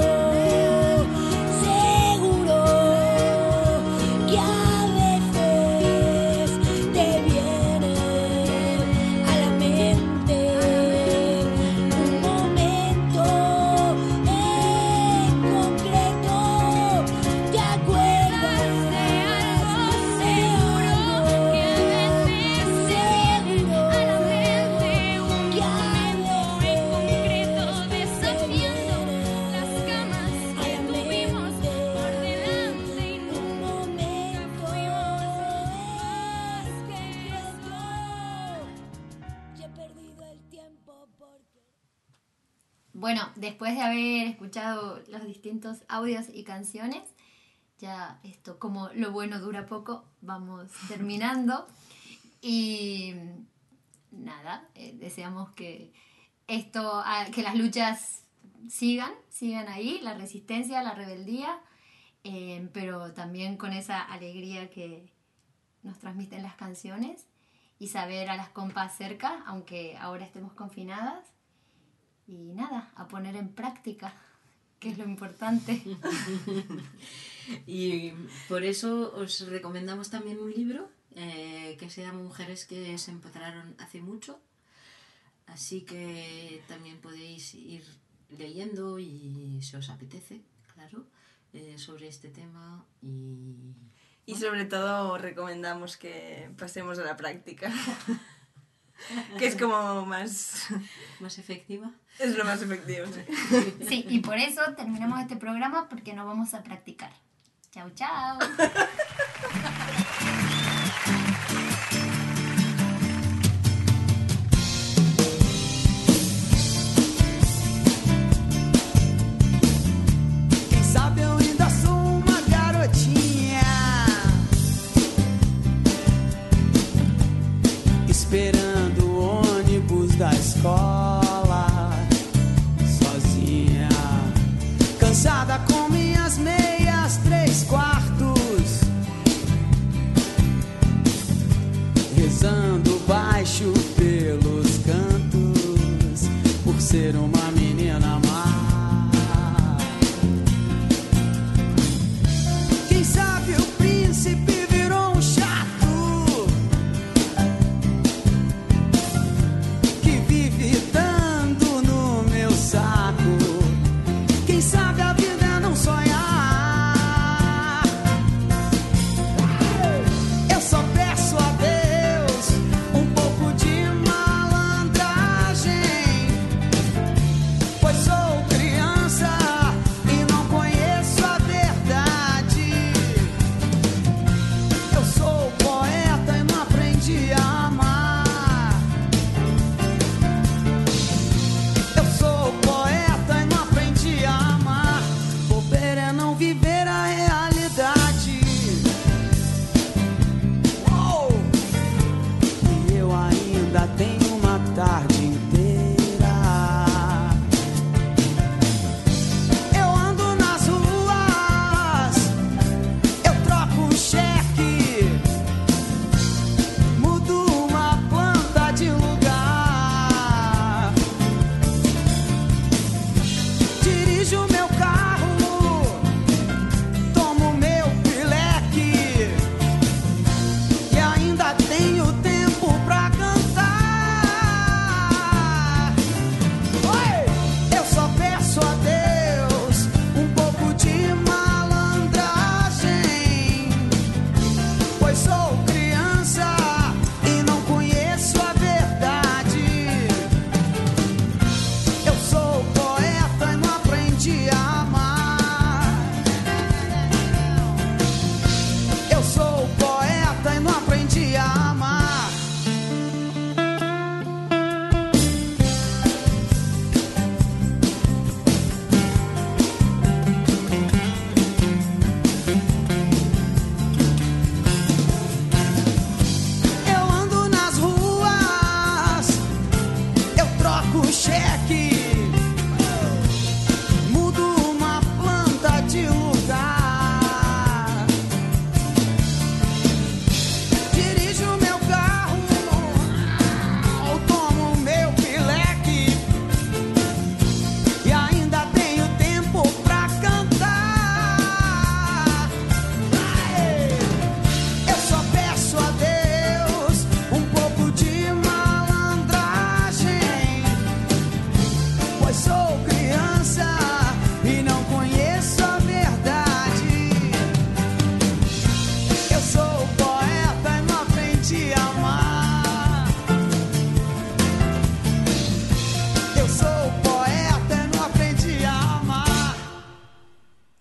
seguro que a veces te viene a la mente un momento en concreto? ¿Te acuerdas de algo seguro que a veces te viene a la mente un momento en concreto desafiando las camas que tuvimos por delante y nunca fuimos más que esto? Ya he perdido el tiempo porque Bueno, después de haber escuchado los distintos audios y canciones, ya esto, como lo bueno dura poco, vamos terminando. Y nada, eh, deseamos que esto, ah, que las luchas sigan, sigan ahí, la resistencia, la rebeldía, eh, pero también con esa alegría que nos transmiten las canciones y saber a las compas cerca, aunque ahora estemos confinadas. Y nada, a poner en práctica, que es lo importante. Y por eso os recomendamos también un libro eh, que se llama Mujeres que se empoderaron hace mucho. Así que también podéis ir leyendo y si os apetece, claro, eh, sobre este tema. Y, y sobre todo recomendamos que pasemos a la práctica. Que es como más... ¿Más efectiva? Es lo más efectivo, sí. Sí, y por eso terminamos este programa porque nos vamos a practicar. Chao, chao. Quem sabe eu ainda sou uma garotinha esperando o ônibus da escola, sozinha, cansada com minhas meias três quartos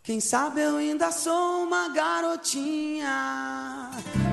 Quem sabe eu ainda sou uma garotinha.